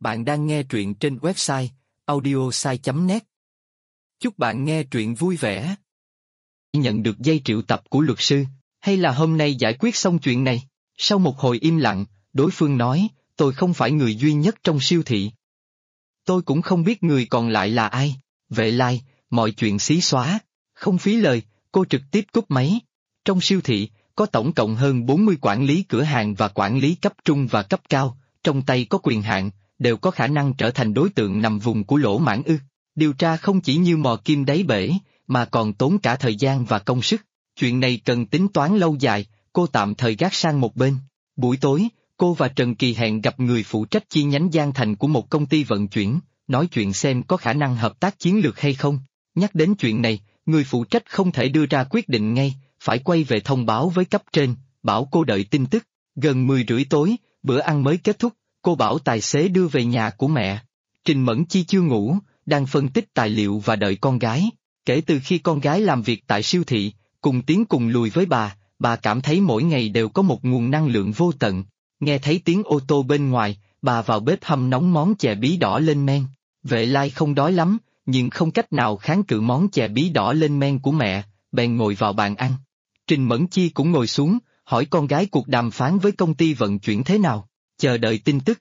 Bạn đang nghe truyện trên website audiosai.net. Chúc bạn nghe truyện vui vẻ. Nhận được dây triệu tập của luật sư, hay là hôm nay giải quyết xong chuyện này? Sau một hồi im lặng, đối phương nói, tôi không phải người duy nhất trong siêu thị. Tôi cũng không biết người còn lại là ai. Vệ Lai, mọi chuyện xí xóa. Không phí lời, cô trực tiếp cúp máy. Trong siêu thị, có tổng cộng hơn 40 quản lý cửa hàng và quản lý cấp trung và cấp cao, trong tay có quyền hạn, đều có khả năng trở thành đối tượng nằm vùng của Lỗ Mãn ư. Điều tra không chỉ như mò kim đáy bể, mà còn tốn cả thời gian và công sức. Chuyện này cần tính toán lâu dài, cô tạm thời gác sang một bên. Buổi tối, cô và Trần Kỳ hẹn gặp người phụ trách chi nhánh Giang Thành của một công ty vận chuyển, nói chuyện xem có khả năng hợp tác chiến lược hay không. Nhắc đến chuyện này, người phụ trách không thể đưa ra quyết định ngay, phải quay về thông báo với cấp trên, bảo cô đợi tin tức. Gần 10 rưỡi tối, bữa ăn mới kết thúc, cô bảo tài xế đưa về nhà của mẹ. Trình Mẫn Chi chưa ngủ, đang phân tích tài liệu và đợi con gái. Kể từ khi con gái làm việc tại siêu thị, cùng tiến cùng lùi với bà cảm thấy mỗi ngày đều có một nguồn năng lượng vô tận. Nghe thấy tiếng ô tô bên ngoài, bà vào bếp hâm nóng món chè bí đỏ lên men. Vệ Lai không đói lắm, nhưng không cách nào kháng cự món chè bí đỏ lên men của mẹ, bèn ngồi vào bàn ăn. Trình Mẫn Chi cũng ngồi xuống, hỏi con gái cuộc đàm phán với công ty vận chuyển thế nào, chờ đợi tin tức.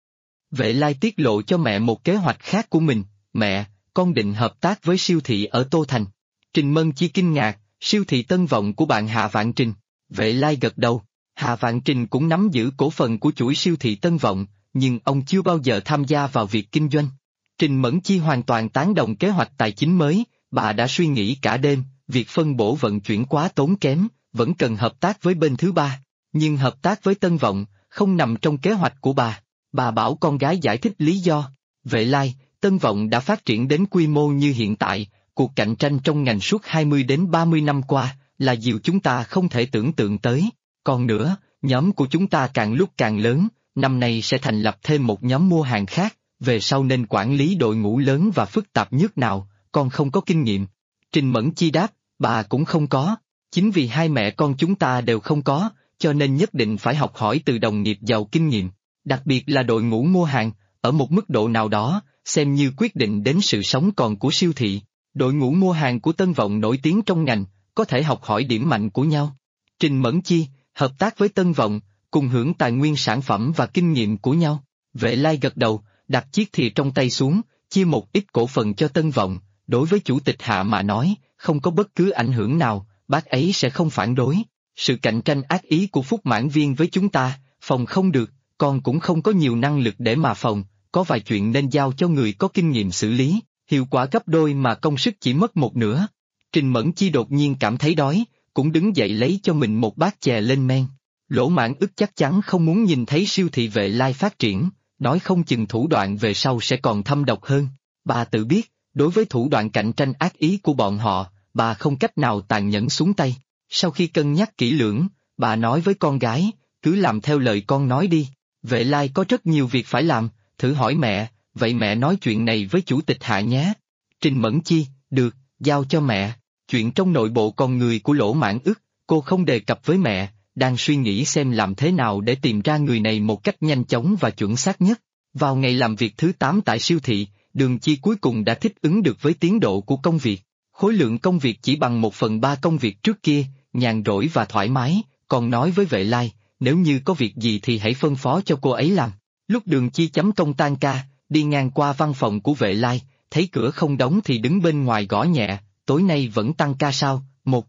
Vệ Lai tiết lộ cho mẹ một kế hoạch khác của mình. Mẹ, con định hợp tác với siêu thị ở Tô Thành. Trình Mẫn Chi kinh ngạc, siêu thị Tân Vọng của bạn Hạ Vạn Trình. Vệ Lai gật đầu, Hạ Vạn Trình cũng nắm giữ cổ phần của chuỗi siêu thị Tân Vọng, nhưng ông chưa bao giờ tham gia vào việc kinh doanh. Trình Mẫn Chi hoàn toàn tán đồng kế hoạch tài chính mới, bà đã suy nghĩ cả đêm, việc phân bổ vận chuyển quá tốn kém, vẫn cần hợp tác với bên thứ ba, nhưng hợp tác với Tân Vọng, không nằm trong kế hoạch của bà. Bà bảo con gái giải thích lý do. Vệ Lai, Tân Vọng đã phát triển đến quy mô như hiện tại, cuộc cạnh tranh trong ngành suốt 20 đến 30 năm qua, là điều chúng ta không thể tưởng tượng tới. Còn nữa, nhóm của chúng ta càng lúc càng lớn, năm nay sẽ thành lập thêm một nhóm mua hàng khác, về sau nên quản lý đội ngũ lớn và phức tạp nhất nào, con không có kinh nghiệm. Trình Mẫn Chi đáp, bà cũng không có, chính vì hai mẹ con chúng ta đều không có, cho nên nhất định phải học hỏi từ đồng nghiệp giàu kinh nghiệm, đặc biệt là đội ngũ mua hàng, ở một mức độ nào đó, xem như quyết định đến sự sống còn của siêu thị. Đội ngũ mua hàng của Tân Vọng nổi tiếng trong ngành, có thể học hỏi điểm mạnh của nhau. Trình Mẫn Chi, hợp tác với Tân Vọng, cùng hưởng tài nguyên sản phẩm và kinh nghiệm của nhau. Vệ Lai gật đầu, đặt chiếc thìa trong tay xuống, chia một ít cổ phần cho Tân Vọng, đối với chủ tịch Hạ mà nói, không có bất cứ ảnh hưởng nào, bác ấy sẽ không phản đối. Sự cạnh tranh ác ý của Phúc Mãn Viên với chúng ta, phòng không được, con cũng không có nhiều năng lực để mà phòng, có vài chuyện nên giao cho người có kinh nghiệm xử lý, hiệu quả gấp đôi mà công sức chỉ mất một nửa. Trình Mẫn Chi đột nhiên cảm thấy đói, cũng đứng dậy lấy cho mình một bát chè lên men. Lỗ Mãn Ức chắc chắn không muốn nhìn thấy siêu thị Vệ Lai phát triển, nói không chừng thủ đoạn về sau sẽ còn thâm độc hơn. Bà tự biết, đối với thủ đoạn cạnh tranh ác ý của bọn họ, bà không cách nào tàn nhẫn xuống tay. Sau khi cân nhắc kỹ lưỡng, bà nói với con gái, cứ làm theo lời con nói đi, Vệ Lai có rất nhiều việc phải làm, thử hỏi mẹ, vậy mẹ nói chuyện này với chủ tịch Hạ nhé. Trình Mẫn Chi, được, giao cho mẹ. Chuyện trong nội bộ con người của Lỗ Mãn Ức, cô không đề cập với mẹ, đang suy nghĩ xem làm thế nào để tìm ra người này một cách nhanh chóng và chuẩn xác nhất. Vào ngày làm việc thứ 8 tại siêu thị, Đường Chi cuối cùng đã thích ứng được với tiến độ của công việc. Khối lượng công việc chỉ bằng 1/3 công việc trước kia, nhàn rỗi và thoải mái, còn nói với Vệ Lai, nếu như có việc gì thì hãy phân phó cho cô ấy làm. Lúc Đường Chi chấm công tan ca, đi ngang qua văn phòng của Vệ Lai, thấy cửa không đóng thì đứng bên ngoài gõ nhẹ, tối nay vẫn tăng ca sao?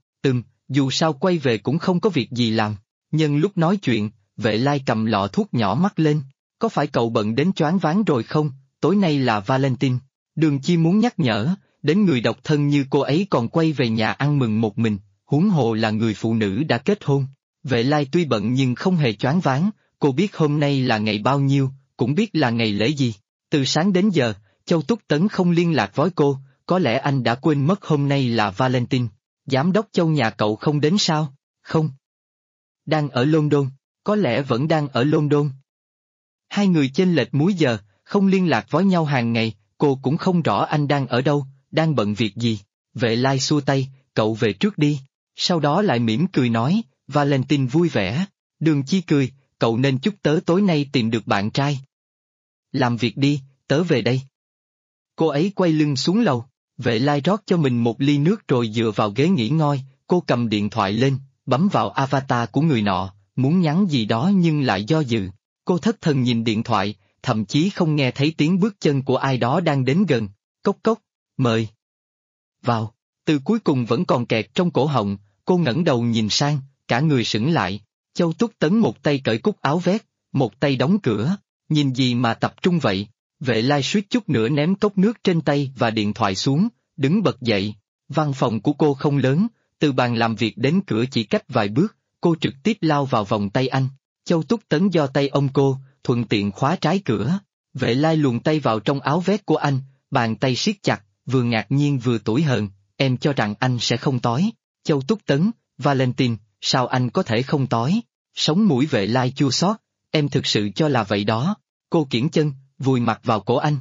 Dù sao quay về cũng không có việc gì làm. Nhưng lúc nói chuyện, Vệ Lai cầm lọ thuốc nhỏ mắt lên, có phải cậu bận đến choáng váng rồi không, tối nay là Valentine. Đường Chi muốn nhắc nhở, đến người độc thân như cô ấy còn quay về nhà ăn mừng một mình, huống hồ là người phụ nữ đã kết hôn. Vệ Lai tuy bận nhưng không hề choáng váng, cô biết hôm nay là ngày bao nhiêu, cũng biết là ngày lễ gì. Từ sáng đến giờ, Châu Túc Tấn không liên lạc với cô, có lẽ anh đã quên mất hôm nay là Valentine. Giám đốc Châu nhà cậu không đến sao? Không. Đang ở London, có lẽ vẫn đang ở London. Hai người chênh lệch múi giờ, không liên lạc với nhau hàng ngày, cô cũng không rõ anh đang ở đâu, đang bận việc gì. Vệ Lai xua tay, cậu về trước đi. Sau đó lại mỉm cười nói, Valentine vui vẻ. Đường Chi cười, cậu nên chúc tớ tối nay tìm được bạn trai. làm việc đi, tớ về đây. Cô ấy quay lưng xuống lầu, Vệ Lai rót cho mình một ly nước rồi dựa vào ghế nghỉ ngơi, cô cầm điện thoại lên, bấm vào avatar của người nọ, muốn nhắn gì đó nhưng lại do dự. Cô thất thần nhìn điện thoại, thậm chí không nghe thấy tiếng bước chân của ai đó đang đến gần. Cốc cốc, mời. Vào, từ cuối cùng vẫn còn kẹt trong cổ họng, cô ngẩng đầu nhìn sang, cả người sững lại. Châu Túc Tấn một tay cởi cúc áo vest, một tay đóng cửa, nhìn gì mà tập trung vậy? Vệ Lai suýt chút nữa ném cốc nước trên tay và điện thoại xuống, đứng bật dậy. Văn phòng của cô không lớn, từ bàn làm việc đến cửa chỉ cách vài bước, cô trực tiếp lao vào vòng tay anh. Châu Túc Tấn giơ tay ôm cô, thuận tiện khóa trái cửa. Vệ Lai luồn tay vào trong áo vest của anh, bàn tay siết chặt, vừa ngạc nhiên vừa tủi hờn. Em cho rằng anh sẽ không tối. Châu Túc Tấn, Valentine, sao anh có thể không tối? Sống mũi Vệ Lai chua xót, em thực sự cho là vậy đó. Cô kiễng chân, vùi mặt vào cổ anh.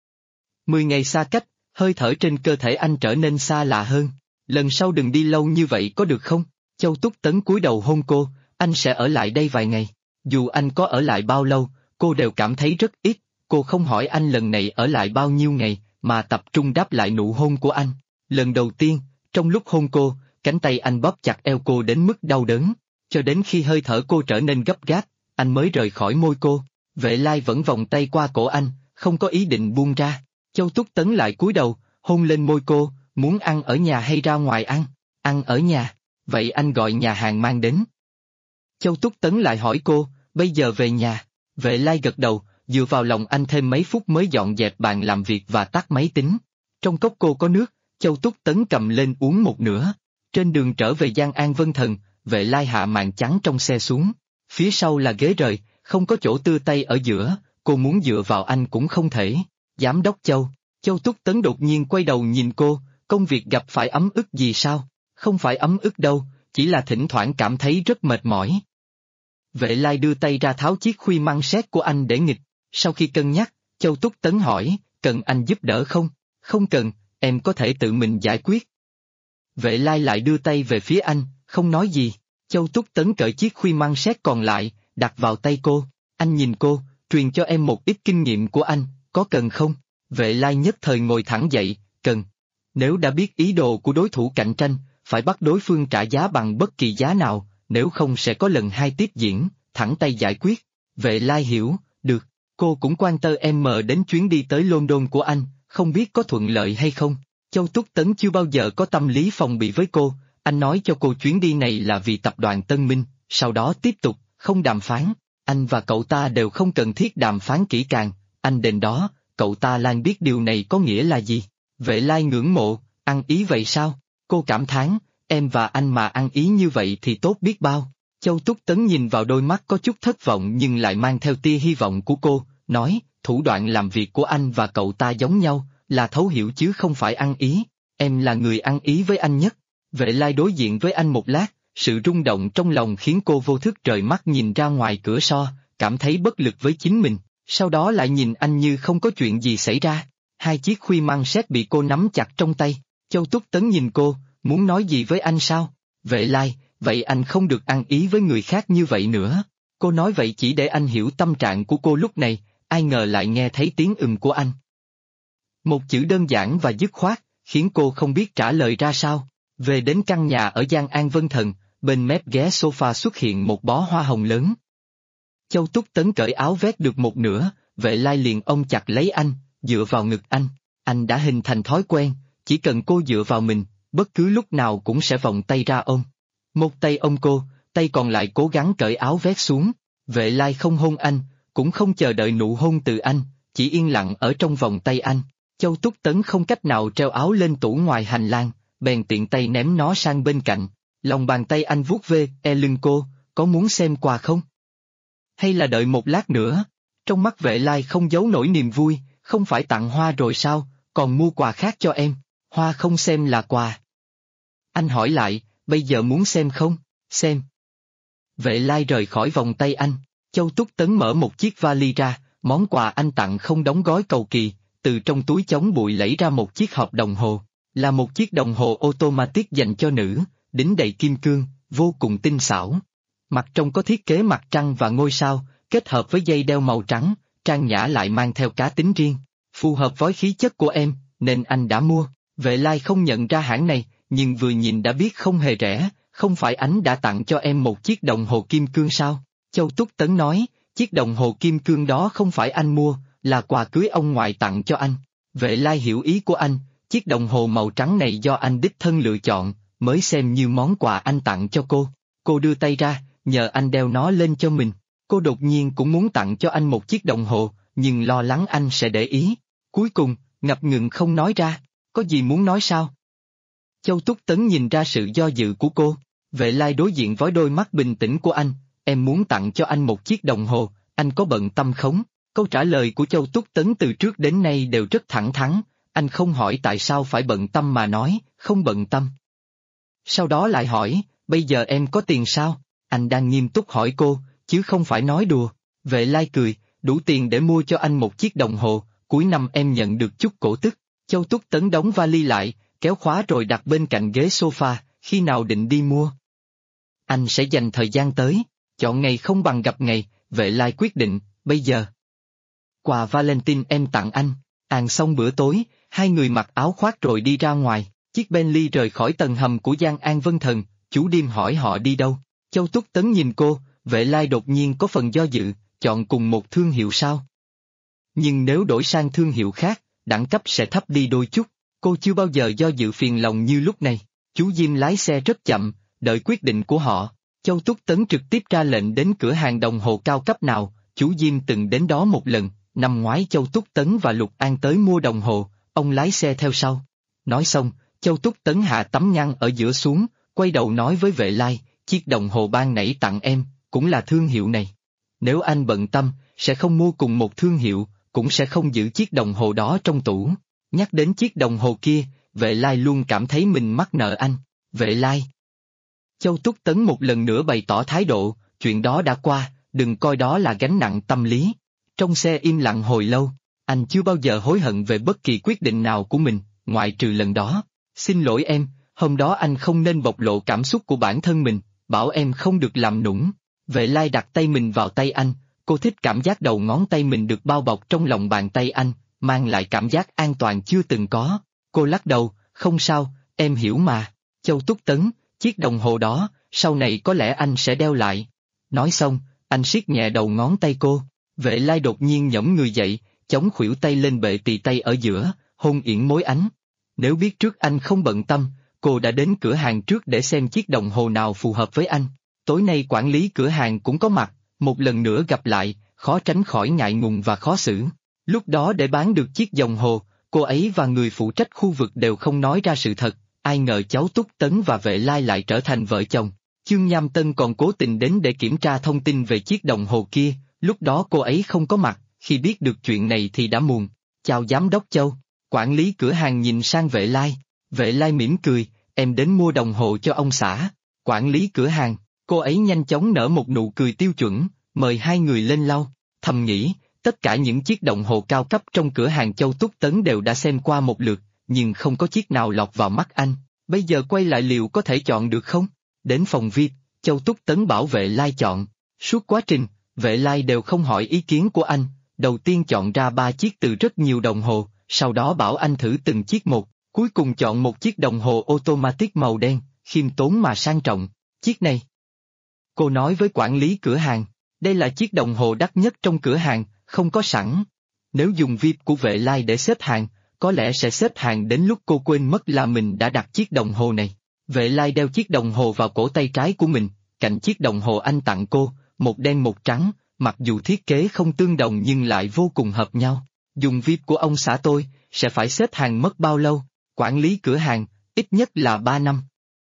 10 ngày xa cách, hơi thở trên cơ thể anh trở nên xa lạ hơn. Lần sau đừng đi lâu như vậy có được không? Châu Túc Tấn cúi đầu hôn cô, anh sẽ ở lại đây vài ngày. Dù anh có ở lại bao lâu, cô đều cảm thấy rất ít. Cô không hỏi anh lần này ở lại bao nhiêu ngày, mà tập trung đáp lại nụ hôn của anh. Lần đầu tiên, trong lúc hôn cô, cánh tay anh bóp chặt eo cô đến mức đau đớn, cho đến khi hơi thở cô trở nên gấp gáp, anh mới rời khỏi môi cô. Vệ Lai vẫn vòng tay qua cổ anh, không có ý định buông ra. Châu Túc Tấn lại cúi đầu, hôn lên môi cô, muốn ăn ở nhà hay ra ngoài ăn? Ăn ở nhà, vậy anh gọi nhà hàng mang đến. Châu Túc Tấn lại hỏi cô, bây giờ về nhà. Vệ Lai gật đầu, dựa vào lòng anh thêm mấy phút mới dọn dẹp bàn làm việc và tắt máy tính. Trong cốc cô có nước, Châu Túc Tấn cầm lên uống một nửa. Trên đường trở về Giang An Vân Thần, Vệ Lai hạ màn trắng trong xe xuống. Phía sau là ghế rời, không có chỗ tưa tay ở giữa, cô muốn dựa vào anh cũng không thể. Giám đốc Châu, Châu Túc Tấn đột nhiên quay đầu nhìn cô, công việc gặp phải ấm ức gì sao? Không phải ấm ức đâu, chỉ là thỉnh thoảng cảm thấy rất mệt mỏi. Vệ Lai đưa tay ra tháo chiếc khuy măng sét của anh để nghịch. Sau khi cân nhắc, Châu Túc Tấn hỏi, cần anh giúp đỡ không? Không cần, em có thể tự mình giải quyết. Vệ Lai lại đưa tay về phía anh, không nói gì. Châu Túc Tấn cởi chiếc khuy măng sét còn lại, đặt vào tay cô. Anh nhìn cô, truyền cho em một ít kinh nghiệm của anh, có cần không? Vệ Lai nhất thời ngồi thẳng dậy, cần. Nếu đã biết ý đồ của đối thủ cạnh tranh, phải bắt đối phương trả giá bằng bất kỳ giá nào, nếu không sẽ có lần hai tiếp diễn, thẳng tay giải quyết. Vệ Lai hiểu, được. Cô cũng quan tâm em đến chuyến đi tới London của anh, không biết có thuận lợi hay không. Châu Túc Tấn chưa bao giờ có tâm lý phòng bị với cô, anh nói cho cô chuyến đi này là vì tập đoàn Tân Minh, sau đó tiếp tục, không đàm phán. Anh và cậu ta đều không cần thiết đàm phán kỹ càng, anh đến đó, cậu ta Lan biết điều này có nghĩa là gì. Vệ Lai ngưỡng mộ, ăn ý vậy sao? Cô cảm thán, em và anh mà ăn ý như vậy thì tốt biết bao. Châu Túc Tấn nhìn vào đôi mắt có chút thất vọng nhưng lại mang theo tia hy vọng của cô, nói, thủ đoạn làm việc của anh và cậu ta giống nhau, là thấu hiểu chứ không phải ăn ý. Em là người ăn ý với anh nhất. Vệ Lai đối diện với anh một lát, sự rung động trong lòng khiến cô vô thức rời mắt nhìn ra ngoài cửa sổ, cảm thấy bất lực với chính mình, sau đó lại nhìn anh như không có chuyện gì xảy ra. Hai chiếc khuy măng sét bị cô nắm chặt trong tay. Châu Túc Tấn nhìn cô, muốn nói gì với anh sao? Vệ Lai, vậy anh không được ăn ý với người khác như vậy nữa. Cô nói vậy chỉ để anh hiểu tâm trạng của cô lúc này, ai ngờ lại nghe thấy tiếng của anh. Một chữ đơn giản và dứt khoát, khiến cô không biết trả lời ra sao. Về đến căn nhà ở Giang An Vân Thần, bên mép ghế sofa xuất hiện một bó hoa hồng lớn. Châu Túc Tấn cởi áo vest được một nửa, Vệ Lai liền ôm chặt lấy anh, dựa vào ngực anh. Anh đã hình thành thói quen, chỉ cần cô dựa vào mình, bất cứ lúc nào cũng sẽ vòng tay ra ôm. Một tay ôm cô, tay còn lại cố gắng cởi áo vest xuống. Vệ Lai không hôn anh, cũng không chờ đợi nụ hôn từ anh, chỉ yên lặng ở trong vòng tay anh. Châu Túc Tấn không cách nào treo áo lên tủ ngoài hành lang, bèn tiện tay ném nó sang bên cạnh. Lòng bàn tay anh vuốt ve lưng cô, có muốn xem quà không? Hay là đợi một lát nữa? Trong mắt Vệ Lai không giấu nổi niềm vui, không phải tặng hoa rồi sao, còn mua quà khác cho em, hoa không xem là quà. Anh hỏi lại, bây giờ muốn xem không? Xem. Vệ Lai rời khỏi vòng tay anh, Châu Túc Tấn mở một chiếc vali ra, món quà anh tặng không đóng gói cầu kỳ, từ trong túi chống bụi lấy ra một chiếc hộp đồng hồ, là một chiếc đồng hồ automatic dành cho nữ, đính đầy kim cương, vô cùng tinh xảo. Mặt trong có thiết kế mặt trăng và ngôi sao, kết hợp với dây đeo màu trắng, trang nhã lại mang theo cá tính riêng, phù hợp với khí chất của em, nên anh đã mua. Vệ Lai không nhận ra hãng này, nhưng vừa nhìn đã biết không hề rẻ, không phải anh đã tặng cho em một chiếc đồng hồ kim cương sao? Châu Túc Tấn nói, chiếc đồng hồ kim cương đó không phải anh mua, là quà cưới ông ngoại tặng cho anh. Vệ Lai hiểu ý của anh, chiếc đồng hồ màu trắng này do anh đích thân lựa chọn, mới xem như món quà anh tặng cho cô. Cô đưa tay ra, nhờ anh đeo nó lên cho mình. Cô đột nhiên cũng muốn tặng cho anh một chiếc đồng hồ, nhưng lo lắng anh sẽ để ý. Cuối cùng, ngập ngừng không nói ra, có gì muốn nói sao? Châu Túc Tấn nhìn ra sự do dự của cô, Vệ Lai đối diện với đôi mắt bình tĩnh của anh, em muốn tặng cho anh một chiếc đồng hồ, anh có bận tâm không? Câu trả lời của Châu Túc Tấn từ trước đến nay đều rất thẳng thắn, anh không hỏi tại sao phải bận tâm mà nói, không bận tâm. Sau đó lại hỏi, bây giờ em có tiền sao? Anh đang nghiêm túc hỏi cô, chứ không phải nói đùa. Vệ Lai cười, đủ tiền để mua cho anh một chiếc đồng hồ, cuối năm em nhận được chút cổ tức. Châu Túc Tấn đóng vali lại, kéo khóa rồi đặt bên cạnh ghế sofa, khi nào định đi mua? Anh sẽ dành thời gian tới, chọn ngày không bằng gặp ngày, Vệ Lai quyết định, bây giờ. Quà Valentine em tặng anh, ăn xong bữa tối, hai người mặc áo khoác rồi đi ra ngoài, chiếc Bentley rời khỏi tầng hầm của Giang An Vân Thần, chú Điềm hỏi họ đi đâu, Châu Túc Tấn nhìn cô, Vệ Lai đột nhiên có phần do dự, chọn cùng một thương hiệu sao? Nhưng nếu đổi sang thương hiệu khác, đẳng cấp sẽ thấp đi đôi chút, cô chưa bao giờ do dự phiền lòng như lúc này, chú Diêm lái xe rất chậm, đợi quyết định của họ, Châu Túc Tấn trực tiếp ra lệnh đến cửa hàng đồng hồ cao cấp nào, chú Diêm từng đến đó một lần, năm ngoái Châu Túc Tấn và Lục An tới mua đồng hồ, ông lái xe theo sau. Nói xong, Châu Túc Tấn hạ tấm nhăn ở giữa xuống, quay đầu nói với Vệ Lai, chiếc đồng hồ ban nãy tặng em, cũng là thương hiệu này. Nếu anh bận tâm, sẽ không mua cùng một thương hiệu, cũng sẽ không giữ chiếc đồng hồ đó trong tủ. Nhắc đến chiếc đồng hồ kia, Vệ Lai luôn cảm thấy mình mắc nợ anh. Vệ Lai. Châu Túc Tấn một lần nữa bày tỏ thái độ, chuyện đó đã qua, đừng coi đó là gánh nặng tâm lý. Trong xe im lặng hồi lâu, anh chưa bao giờ hối hận về bất kỳ quyết định nào của mình, ngoại trừ lần đó. Xin lỗi em, hôm đó anh không nên bộc lộ cảm xúc của bản thân mình, bảo em không được làm nũng. Vệ Lai đặt tay mình vào tay anh, cô thích cảm giác đầu ngón tay mình được bao bọc trong lòng bàn tay anh, mang lại cảm giác an toàn chưa từng có. Cô lắc đầu, không sao, em hiểu mà. Châu Túc Tấn, chiếc đồng hồ đó, sau này có lẽ anh sẽ đeo lại. Nói xong, anh siết nhẹ đầu ngón tay cô. Vệ Lai đột nhiên nhõm người dậy, chống khuỷu tay lên bệ tỳ tay ở giữa, hôn yển mối ánh. Nếu biết trước anh không bận tâm, cô đã đến cửa hàng trước để xem chiếc đồng hồ nào phù hợp với anh. Tối nay quản lý cửa hàng cũng có mặt, một lần nữa gặp lại, khó tránh khỏi ngại ngùng và khó xử. Lúc đó để bán được chiếc đồng hồ, cô ấy và người phụ trách khu vực đều không nói ra sự thật, ai ngờ cháu Túc Tấn và Vệ Lai lại trở thành vợ chồng. Chương Nham Tân còn cố tình đến để kiểm tra thông tin về chiếc đồng hồ kia, lúc đó cô ấy không có mặt, khi biết được chuyện này thì đã muộn. Chào giám đốc Châu, quản lý cửa hàng nhìn sang Vệ Lai. Vệ Lai mỉm cười, em đến mua đồng hồ cho ông xã. Quản lý cửa hàng, cô ấy nhanh chóng nở một nụ cười tiêu chuẩn, mời hai người lên lau. Thầm nghĩ, tất cả những chiếc đồng hồ cao cấp trong cửa hàng Châu Túc Tấn đều đã xem qua một lượt, nhưng không có chiếc nào lọt vào mắt anh. Bây giờ quay lại liệu có thể chọn được không? Đến phòng VIP, Châu Túc Tấn bảo Vệ Lai chọn. Suốt quá trình, Vệ Lai đều không hỏi ý kiến của anh, đầu tiên chọn ra 3 chiếc từ rất nhiều đồng hồ, sau đó bảo anh thử từng chiếc một, cuối cùng chọn một chiếc đồng hồ automatic màu đen, khiêm tốn mà sang trọng. Chiếc này. Cô nói với quản lý cửa hàng, đây là chiếc đồng hồ đắt nhất trong cửa hàng, không có sẵn. Nếu dùng VIP của Vệ Lai để xếp hàng, có lẽ sẽ xếp hàng đến lúc cô quên mất là mình đã đặt chiếc đồng hồ này. Vệ Lai đeo chiếc đồng hồ vào cổ tay trái của mình, cạnh chiếc đồng hồ anh tặng cô, một đen một trắng, mặc dù thiết kế không tương đồng nhưng lại vô cùng hợp nhau. Dùng VIP của ông xã tôi, sẽ phải xếp hàng mất bao lâu? Quản lý cửa hàng, ít nhất là 3 năm.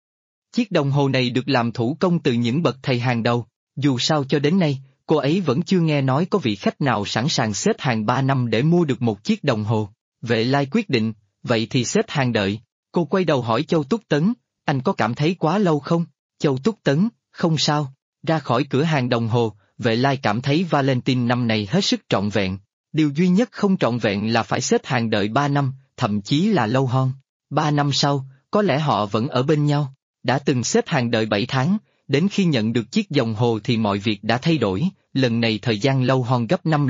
Chiếc đồng hồ này được làm thủ công từ những bậc thầy hàng đầu, dù sao cho đến nay, cô ấy vẫn chưa nghe nói có vị khách nào sẵn sàng xếp hàng 3 năm để mua được một chiếc đồng hồ. Vệ Lai quyết định, vậy thì xếp hàng đợi. Cô quay đầu hỏi Châu Túc Tấn, anh có cảm thấy quá lâu không? Châu Túc Tấn, không sao. Ra khỏi cửa hàng đồng hồ, Vệ Lai cảm thấy Valentine năm này hết sức trọn vẹn. Điều duy nhất không trọn vẹn là phải xếp hàng đợi 3 năm, thậm chí là lâu hơn. 3 năm sau, có lẽ họ vẫn ở bên nhau. Đã từng xếp hàng đợi 7 tháng, đến khi nhận được chiếc đồng hồ thì mọi việc đã thay đổi, lần này thời gian lâu hơn gấp 5 lần,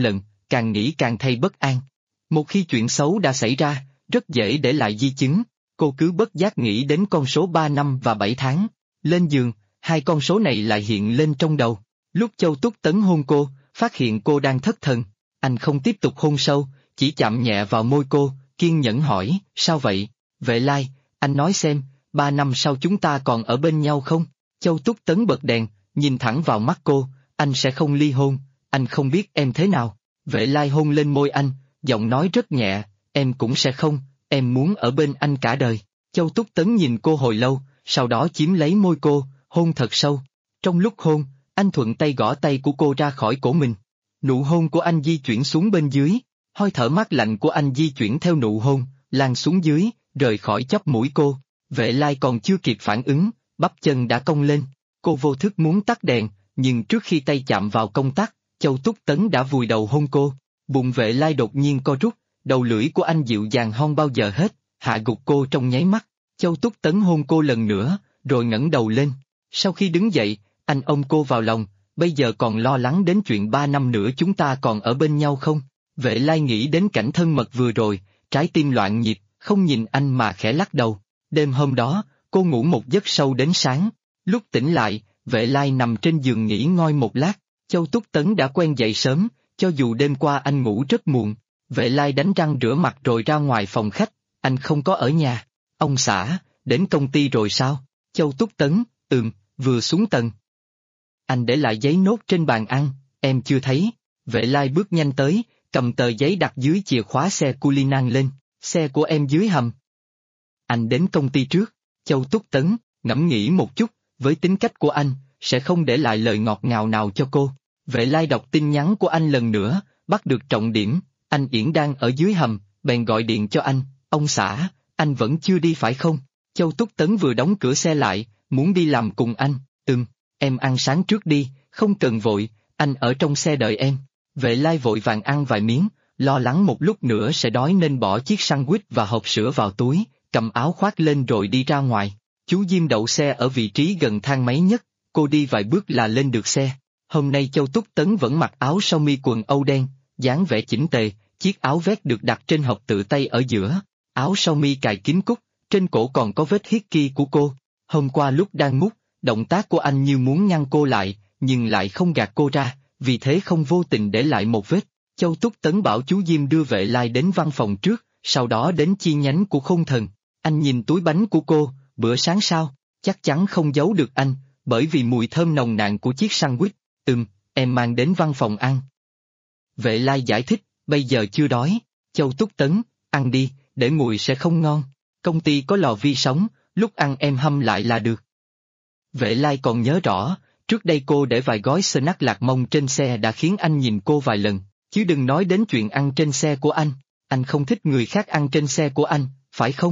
càng nghĩ càng thấy bất an. Một khi chuyện xấu đã xảy ra, rất dễ để lại di chứng. Cô cứ bất giác nghĩ đến con số 3 năm và 7 tháng. Lên giường, hai con số này lại hiện lên trong đầu. Lúc Châu Túc Tấn hôn cô, phát hiện cô đang thất thần. Anh không tiếp tục hôn sâu, chỉ chạm nhẹ vào môi cô, kiên nhẫn hỏi, sao vậy? Vệ Lai, anh nói xem, 3 năm sau chúng ta còn ở bên nhau không? Châu Túc Tấn bật đèn, nhìn thẳng vào mắt cô, anh sẽ không ly hôn, anh không biết em thế nào. Vệ Lai hôn lên môi anh, giọng nói rất nhẹ, em cũng sẽ không, em muốn ở bên anh cả đời. Châu Túc Tấn nhìn cô hồi lâu, sau đó chiếm lấy môi cô, hôn thật sâu. Trong lúc hôn, anh thuận tay gõ tay của cô ra khỏi cổ mình. Nụ hôn của anh di chuyển xuống bên dưới, hơi thở mát lạnh của anh di chuyển theo nụ hôn, lan xuống dưới, rời khỏi chóp mũi cô. Vệ Lai còn chưa kịp phản ứng, bắp chân đã cong lên. Cô vô thức muốn tắt đèn, nhưng trước khi tay chạm vào công tắc, Châu Túc Tấn đã vùi đầu hôn cô. Bụng Vệ Lai đột nhiên co rút, đầu lưỡi của anh dịu dàng hơn bao giờ hết, hạ gục cô trong nháy mắt. Châu Túc Tấn hôn cô lần nữa, rồi ngẩng đầu lên. Sau khi đứng dậy, anh ôm cô vào lòng, bây giờ còn lo lắng đến chuyện 3 năm nữa chúng ta còn ở bên nhau không? Vệ Lai nghĩ đến cảnh thân mật vừa rồi, trái tim loạn nhịp, không nhìn anh mà khẽ lắc đầu. Đêm hôm đó, cô ngủ một giấc sâu đến sáng. Lúc tỉnh lại, Vệ Lai nằm trên giường nghỉ ngơi một lát. Châu Túc Tấn đã quen dậy sớm, cho dù đêm qua anh ngủ rất muộn. Vệ Lai đánh răng rửa mặt rồi ra ngoài phòng khách, anh không có ở nhà. Ông xã, đến công ty rồi sao? Châu Túc Tấn, vừa xuống tầng. Anh để lại giấy nốt trên bàn ăn, em chưa thấy. Vệ Lai bước nhanh tới, cầm tờ giấy đặt dưới chìa khóa xe Cullinan lên, xe của em dưới hầm. Anh đến công ty trước. Châu Túc Tấn, ngẫm nghĩ một chút, với tính cách của anh, sẽ không để lại lời ngọt ngào nào cho cô. Vệ Lai đọc tin nhắn của anh lần nữa, bắt được trọng điểm, anh Yển đang ở dưới hầm, bèn gọi điện cho anh, ông xã, anh vẫn chưa đi phải không? Châu Túc Tấn vừa đóng cửa xe lại, muốn đi làm cùng anh, em ăn sáng trước đi, không cần vội, anh ở trong xe đợi em. Vệ Lai vội vàng ăn vài miếng, lo lắng một lúc nữa sẽ đói nên bỏ chiếc sandwich và hộp sữa vào túi, cầm áo khoác lên rồi đi ra ngoài. Chú Diêm đậu xe ở vị trí gần thang máy nhất, cô đi vài bước là lên được xe. Hôm nay Châu Túc Tấn vẫn mặc áo sơ mi quần âu đen, dáng vẻ chỉnh tề, chiếc áo vest được đặt trên hộp tự tay ở giữa, áo sơ mi cài kín cúc, trên cổ còn có vết hickey của cô. Hôm qua lúc đang mút, động tác của anh như muốn ngăn cô lại, nhưng lại không gạt cô ra, vì thế không vô tình để lại một vết. Châu Túc Tấn bảo chú Diêm đưa Vệ Lai đến văn phòng trước, sau đó đến chi nhánh của Khôn Thần. Anh nhìn túi bánh của cô, bữa sáng sao, chắc chắn không giấu được anh, bởi vì mùi thơm nồng nàn của chiếc sandwich. Em mang đến văn phòng ăn. Vệ Lai giải thích, bây giờ chưa đói. Châu Túc Tấn, ăn đi, để nguội sẽ không ngon. Công ty có lò vi sóng, lúc ăn em hâm lại là được. Vệ Lai còn nhớ rõ, trước đây cô để vài gói snack lạc mông trên xe đã khiến anh nhìn cô vài lần, chứ đừng nói đến chuyện ăn trên xe của anh không thích người khác ăn trên xe của anh, phải không?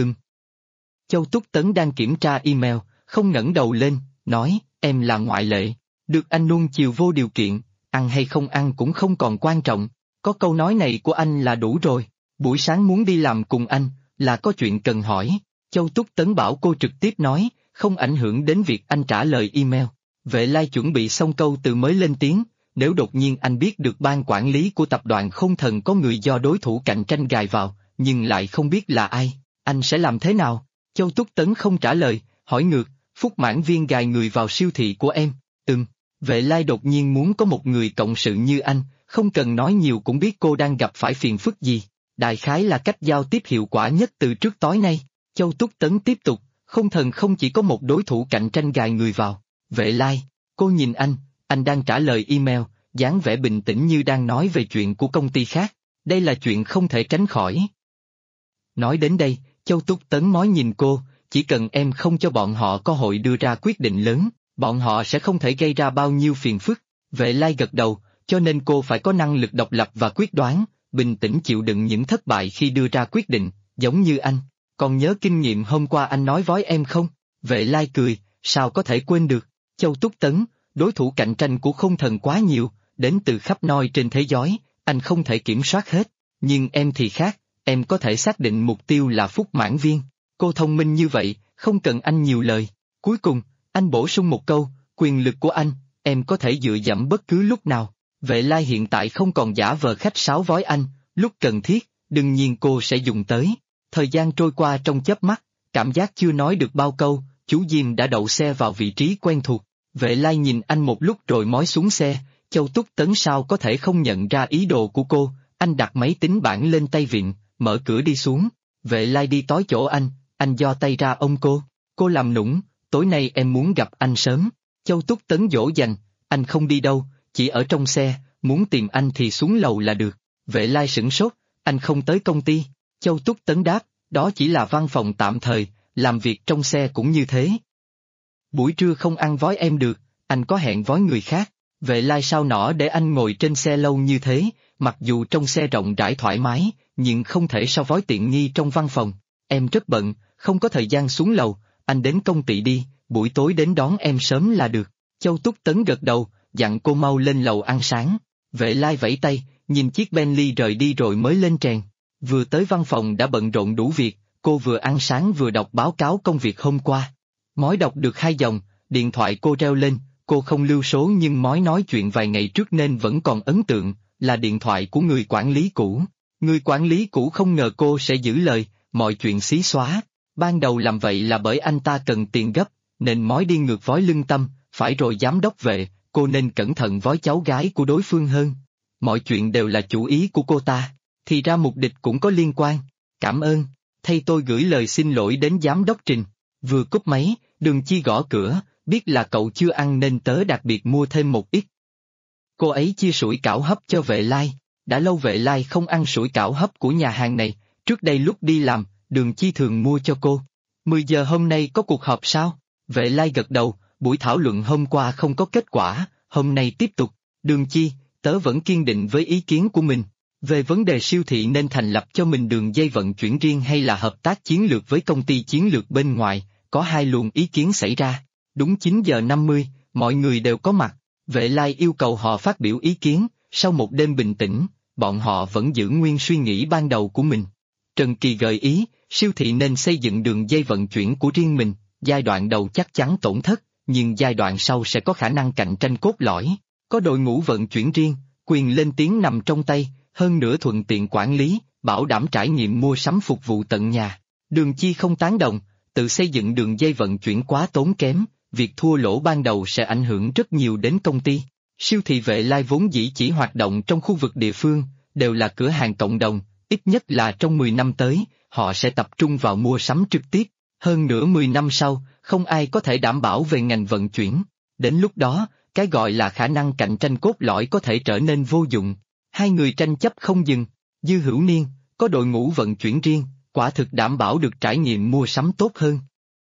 Châu Túc Tấn đang kiểm tra email, không ngẩng đầu lên, nói, em là ngoại lệ, được anh nuông chiều vô điều kiện, ăn hay không ăn cũng không còn quan trọng, có câu nói này của anh là đủ rồi. Buổi sáng muốn đi làm cùng anh, là có chuyện cần hỏi. Châu Túc Tấn bảo cô trực tiếp nói, không ảnh hưởng đến việc anh trả lời email. Vệ Lai chuẩn bị xong câu từ mới lên tiếng, nếu đột nhiên anh biết được ban quản lý của tập đoàn Khôn Thần có người do đối thủ cạnh tranh gài vào, nhưng lại không biết là ai, anh sẽ làm thế nào? Châu Túc Tấn không trả lời, hỏi ngược, Phúc Mãn Viên gài người vào siêu thị của em. Vệ Lai đột nhiên muốn có một người cộng sự như anh, không cần nói nhiều cũng biết cô đang gặp phải phiền phức gì. Đại khái là cách giao tiếp hiệu quả nhất từ trước tối nay. Châu Túc Tấn tiếp tục, Khôn Thần không chỉ có một đối thủ cạnh tranh gài người vào. Vệ Lai, cô nhìn anh đang trả lời email, dáng vẻ bình tĩnh như đang nói về chuyện của công ty khác. Đây là chuyện không thể tránh khỏi. Nói đến đây, Châu Túc Tấn nói nhìn cô, chỉ cần em không cho bọn họ có hội đưa ra quyết định lớn, bọn họ sẽ không thể gây ra bao nhiêu phiền phức. Vệ Lai gật đầu, cho nên cô phải có năng lực độc lập và quyết đoán, bình tĩnh chịu đựng những thất bại khi đưa ra quyết định, giống như anh. Còn nhớ kinh nghiệm hôm qua anh nói với em không? Vệ Lai cười, sao có thể quên được. Châu Túc Tấn, đối thủ cạnh tranh của Khôn Thần quá nhiều, đến từ khắp nơi trên thế giới, anh không thể kiểm soát hết. Nhưng em thì khác, em có thể xác định mục tiêu là Phúc Mãn Viên. Cô thông minh như vậy, không cần anh nhiều lời. Cuối cùng, anh bổ sung một câu, quyền lực của anh, em có thể dựa dẫm bất cứ lúc nào. Vệ Lai hiện tại không còn giả vờ khách sáo vói anh, lúc cần thiết, đương nhiên cô sẽ dùng tới. Thời gian trôi qua trong chớp mắt, cảm giác chưa nói được bao câu, chú Diêm đã đậu xe vào vị trí quen thuộc. Vệ Lai nhìn anh một lúc rồi mói xuống xe, Châu Túc Tấn sao có thể không nhận ra ý đồ của cô, anh đặt máy tính bảng lên tay vịn, mở cửa đi xuống. Vệ Lai đi tới chỗ anh giơ tay ra ôm cô làm nũng, tối nay em muốn gặp anh sớm. Châu Túc Tấn dỗ dành, anh không đi đâu, chỉ ở trong xe, muốn tìm anh thì xuống lầu là được. Vệ Lai sửng sốt, anh không tới công ty. Châu Túc Tấn đáp, đó chỉ là văn phòng tạm thời, làm việc trong xe cũng như thế. Buổi trưa không ăn vói em được, anh có hẹn vói người khác. Vệ Lai sao nỏ để anh ngồi trên xe lâu như thế, mặc dù trong xe rộng rãi thoải mái, nhưng không thể so vói tiện nghi trong văn phòng. Em rất bận, không có thời gian xuống lầu, anh đến công ty đi, buổi tối đến đón em sớm là được. Châu Túc Tấn gật đầu, dặn cô mau lên lầu ăn sáng. Vệ Lai vẫy tay, nhìn chiếc Bentley rời đi rồi mới lên trèn. Vừa tới văn phòng đã bận rộn đủ việc, cô vừa ăn sáng vừa đọc báo cáo công việc hôm qua. Mói đọc được 2 dòng, điện thoại cô reo lên, cô không lưu số nhưng Mói nói chuyện vài ngày trước nên vẫn còn ấn tượng, là điện thoại của người quản lý cũ. Người quản lý cũ không ngờ cô sẽ giữ lời, mọi chuyện xí xóa. Ban đầu làm vậy là bởi anh ta cần tiền gấp, nên Mói đi ngược vói lương tâm, phải rồi giám đốc Vệ, cô nên cẩn thận vói cháu gái của đối phương hơn. Mọi chuyện đều là chủ ý của cô ta, thì ra mục đích cũng có liên quan. Cảm ơn, thay tôi gửi lời xin lỗi đến giám đốc Trình. Vừa cúp máy, Đường Chi gõ cửa, biết là cậu chưa ăn nên tớ đặc biệt mua thêm một ít. Cô ấy chia sủi cảo hấp cho Vệ Lai, đã lâu Vệ Lai không ăn sủi cảo hấp của nhà hàng này, trước đây lúc đi làm, Đường Chi thường mua cho cô. 10 giờ hôm nay có cuộc họp sao? Vệ Lai gật đầu, buổi thảo luận hôm qua không có kết quả, hôm nay tiếp tục. Đường Chi, tớ vẫn kiên định với ý kiến của mình. Về vấn đề siêu thị nên thành lập cho mình đường dây vận chuyển riêng hay là hợp tác chiến lược với công ty chiến lược bên ngoài, có 2 luồng ý kiến xảy ra. Đúng 9 giờ 50, mọi người đều có mặt. Vệ Lai yêu cầu họ phát biểu ý kiến, sau một đêm bình tĩnh, bọn họ vẫn giữ nguyên suy nghĩ ban đầu của mình. Trần Kỳ gợi ý, siêu thị nên xây dựng đường dây vận chuyển của riêng mình, giai đoạn đầu chắc chắn tổn thất, nhưng giai đoạn sau sẽ có khả năng cạnh tranh cốt lõi. Có đội ngũ vận chuyển riêng, quyền lên tiếng nằm trong tay, hơn nữa thuận tiện quản lý, bảo đảm trải nghiệm mua sắm phục vụ tận nhà. Đường Chi không tán đồng, tự xây dựng đường dây vận chuyển quá tốn kém, việc thua lỗ ban đầu sẽ ảnh hưởng rất nhiều đến công ty. Siêu thị Vệ Lai vốn dĩ chỉ hoạt động trong khu vực địa phương, đều là cửa hàng cộng đồng, ít nhất là trong 10 năm tới, họ sẽ tập trung vào mua sắm trực tiếp. Hơn nữa 10 năm sau, không ai có thể đảm bảo về ngành vận chuyển. Đến lúc đó, cái gọi là khả năng cạnh tranh cốt lõi có thể trở nên vô dụng. Hai người tranh chấp không dừng. Dư Hữu Niên, có đội ngũ vận chuyển riêng, quả thực đảm bảo được trải nghiệm mua sắm tốt hơn.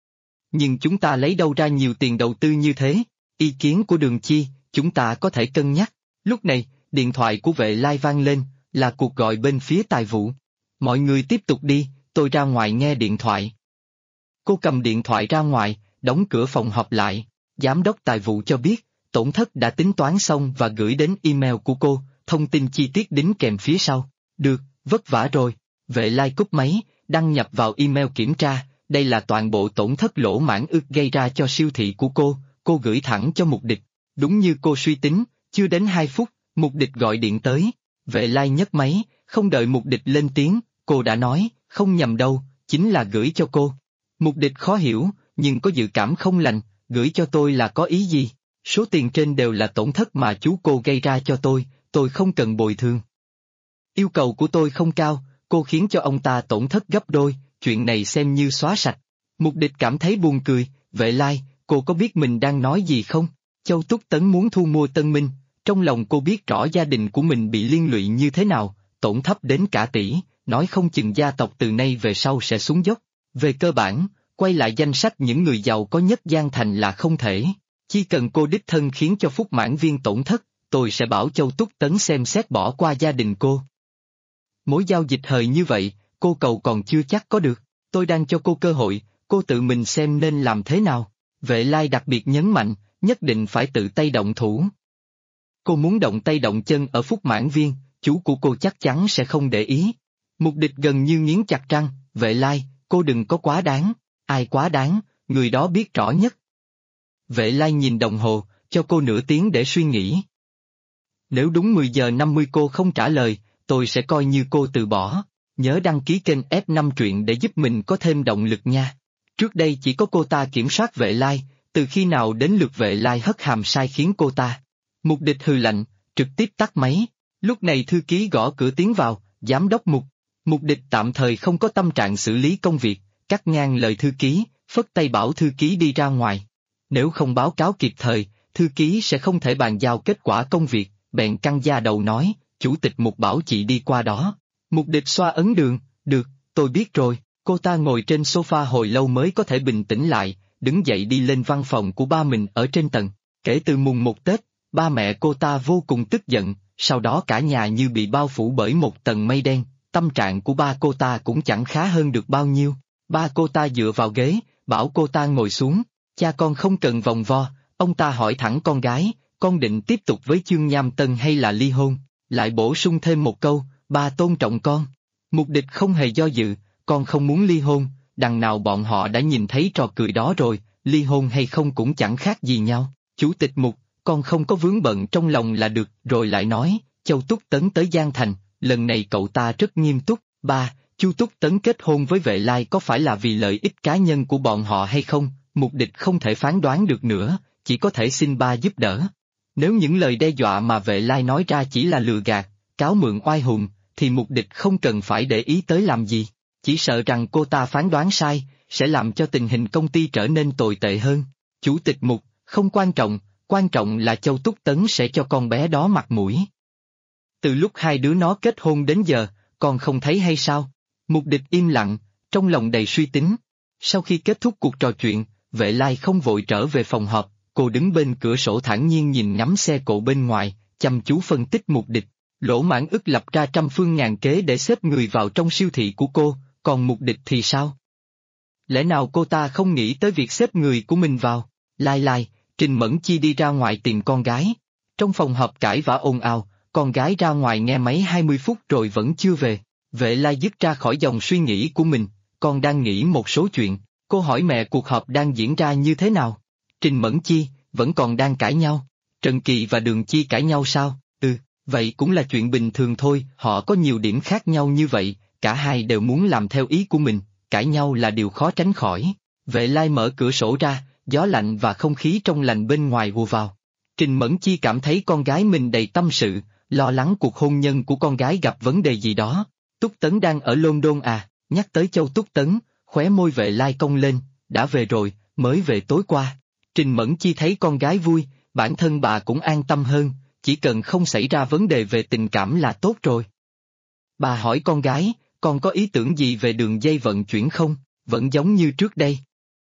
Nhưng chúng ta lấy đâu ra nhiều tiền đầu tư như thế? Ý kiến của Đường Chi, chúng ta có thể cân nhắc. Lúc này, điện thoại của Vệ Lai vang lên, là cuộc gọi bên phía tài vụ. Mọi người tiếp tục đi, tôi ra ngoài nghe điện thoại. Cô cầm điện thoại ra ngoài, đóng cửa phòng họp lại. Giám đốc tài vụ cho biết, tổn thất đã tính toán xong và gửi đến email của cô, thông tin chi tiết đính kèm phía sau. Được, vất vả rồi. Vệ Lai cúp máy, đăng nhập vào email kiểm tra, đây là toàn bộ tổn thất lỗ mãn ước gây ra cho siêu thị của cô gửi thẳng cho Mục Địch. Đúng như cô suy tính, chưa đến 2 phút, Mục Địch gọi điện tới. Vệ Lai nhấc máy, không đợi Mục Địch lên tiếng, cô đã nói, không nhầm đâu, chính là gửi cho cô. Mục Địch khó hiểu, nhưng có dự cảm không lành, gửi cho tôi là có ý gì? Số tiền trên đều là tổn thất mà chú cô gây ra cho tôi không cần bồi thường. Yêu cầu của tôi không cao, cô khiến cho ông ta tổn thất gấp đôi, chuyện này xem như xóa sạch. Mục Địch cảm thấy buồn cười, Vệ Lai, cô có biết mình đang nói gì không? Châu Túc Tấn muốn thu mua Tân Minh, trong lòng cô biết rõ gia đình của mình bị liên lụy như thế nào, tổn thất đến cả tỷ, nói không chừng gia tộc từ nay về sau sẽ xuống dốc. Về cơ bản, quay lại danh sách những người giàu có nhất Giang Thành là không thể. Chỉ cần cô đích thân khiến cho Phúc Mãn Viên tổn thất, tôi sẽ bảo Châu Túc Tấn xem xét bỏ qua gia đình cô. Mối giao dịch hời như vậy, cô cầu còn chưa chắc có được, tôi đang cho cô cơ hội, cô tự mình xem nên làm thế nào. Vệ Lai đặc biệt nhấn mạnh, nhất định phải tự tay động thủ. Cô muốn động tay động chân ở Phúc Mãn Viên, chú của cô chắc chắn sẽ không để ý. Mục Địch gần như nghiến chặt răng, Vệ Lai, cô đừng có quá đáng, ai quá đáng, người đó biết rõ nhất. Vệ Lai nhìn đồng hồ, cho cô nửa tiếng để suy nghĩ. Nếu đúng 10 giờ 50 cô không trả lời, tôi sẽ coi như cô từ bỏ. Nhớ đăng ký kênh F5 truyện để giúp mình có thêm động lực nha. Trước đây chỉ có cô ta kiểm soát Vệ Lai, từ khi nào đến lượt Vệ Lai hất hàm sai khiến cô ta. Mục Địch hừ lạnh, trực tiếp tắt máy. Lúc này thư ký gõ cửa tiến vào, giám đốc Mục. Mục Địch tạm thời không có tâm trạng xử lý công việc, cắt ngang lời thư ký, phất tay bảo thư ký đi ra ngoài. Nếu không báo cáo kịp thời, thư ký sẽ không thể bàn giao kết quả công việc, bèn căng da đầu nói, chủ tịch Mục bảo chị đi qua đó. Mục Địch xoa ấn đường, được, tôi biết rồi. Cô ta ngồi trên sofa hồi lâu mới có thể bình tĩnh lại, đứng dậy đi lên văn phòng của ba mình ở trên tầng. Kể từ mùng 1 Tết, ba mẹ cô ta vô cùng tức giận, sau đó cả nhà như bị bao phủ bởi một tầng mây đen, tâm trạng của ba cô ta cũng chẳng khá hơn được bao nhiêu. Ba cô ta dựa vào ghế, bảo cô ta ngồi xuống, cha con không cần vòng vo, ông ta hỏi thẳng con gái, con định tiếp tục với Chương Nham Tân hay là ly hôn, lại bổ sung thêm một câu, ba tôn trọng con. Mục Địch không hề do dự, con không muốn ly hôn, đằng nào bọn họ đã nhìn thấy trò cười đó rồi, ly hôn hay không cũng chẳng khác gì nhau. Chủ tịch Mục, con không có vướng bận trong lòng là được, rồi lại nói, Châu Túc Tấn tới Giang Thành, lần này cậu ta rất nghiêm túc. Ba, Chu Túc Tấn kết hôn với Vệ Lai có phải là vì lợi ích cá nhân của bọn họ hay không? Mục Địch không thể phán đoán được nữa, chỉ có thể xin ba giúp đỡ. Nếu những lời đe dọa mà Vệ Lai nói ra chỉ là lừa gạt, cáo mượn oai hùng, thì Mục Địch không cần phải để ý tới làm gì. Chỉ sợ rằng cô ta phán đoán sai, sẽ làm cho tình hình công ty trở nên tồi tệ hơn. Chủ tịch Mục, không quan trọng là Châu Túc Tấn sẽ cho con bé đó mặt mũi. Từ lúc hai đứa nó kết hôn đến giờ, con không thấy hay sao? Mục Địch im lặng, trong lòng đầy suy tính. Sau khi kết thúc cuộc trò chuyện, Vệ Lai không vội trở về phòng họp, cô đứng bên cửa sổ thản nhiên nhìn ngắm xe cộ bên ngoài, chăm chú phân tích Mục Địch. Lỗ Mãn Ức lập ra trăm phương ngàn kế để xếp người vào trong siêu thị của cô, còn Mục Địch thì sao? Lẽ nào cô ta không nghĩ tới việc xếp người của mình vào? Lai, Trình Mẫn Chi đi ra ngoài tìm con gái. Trong phòng họp cãi vã ồn ào, con gái ra ngoài nghe máy 20 phút rồi vẫn chưa về. Vệ Lai dứt ra khỏi dòng suy nghĩ của mình, con đang nghĩ một số chuyện. Cô hỏi mẹ cuộc họp đang diễn ra như thế nào? Trình Mẫn Chi, vẫn còn đang cãi nhau. Trần Kỳ và Đường Chi cãi nhau sao? Vậy cũng là chuyện bình thường thôi, họ có nhiều điểm khác nhau như vậy, cả hai đều muốn làm theo ý của mình, cãi nhau là điều khó tránh khỏi. Vệ Lai mở cửa sổ ra, gió lạnh và không khí trong lành bên ngoài ùa vào. Trình Mẫn Chi cảm thấy con gái mình đầy tâm sự, lo lắng cuộc hôn nhân của con gái gặp vấn đề gì đó. Túc Tấn đang ở London à? Nhắc tới Châu Túc Tấn, khóe môi Vệ Lai cong lên, đã về rồi, mới về tối qua. Trình Mẫn Chi thấy con gái vui, bản thân bà cũng an tâm hơn, chỉ cần không xảy ra vấn đề về tình cảm là tốt rồi. Bà hỏi con gái, con có ý tưởng gì về đường dây vận chuyển không? Vẫn giống như trước đây.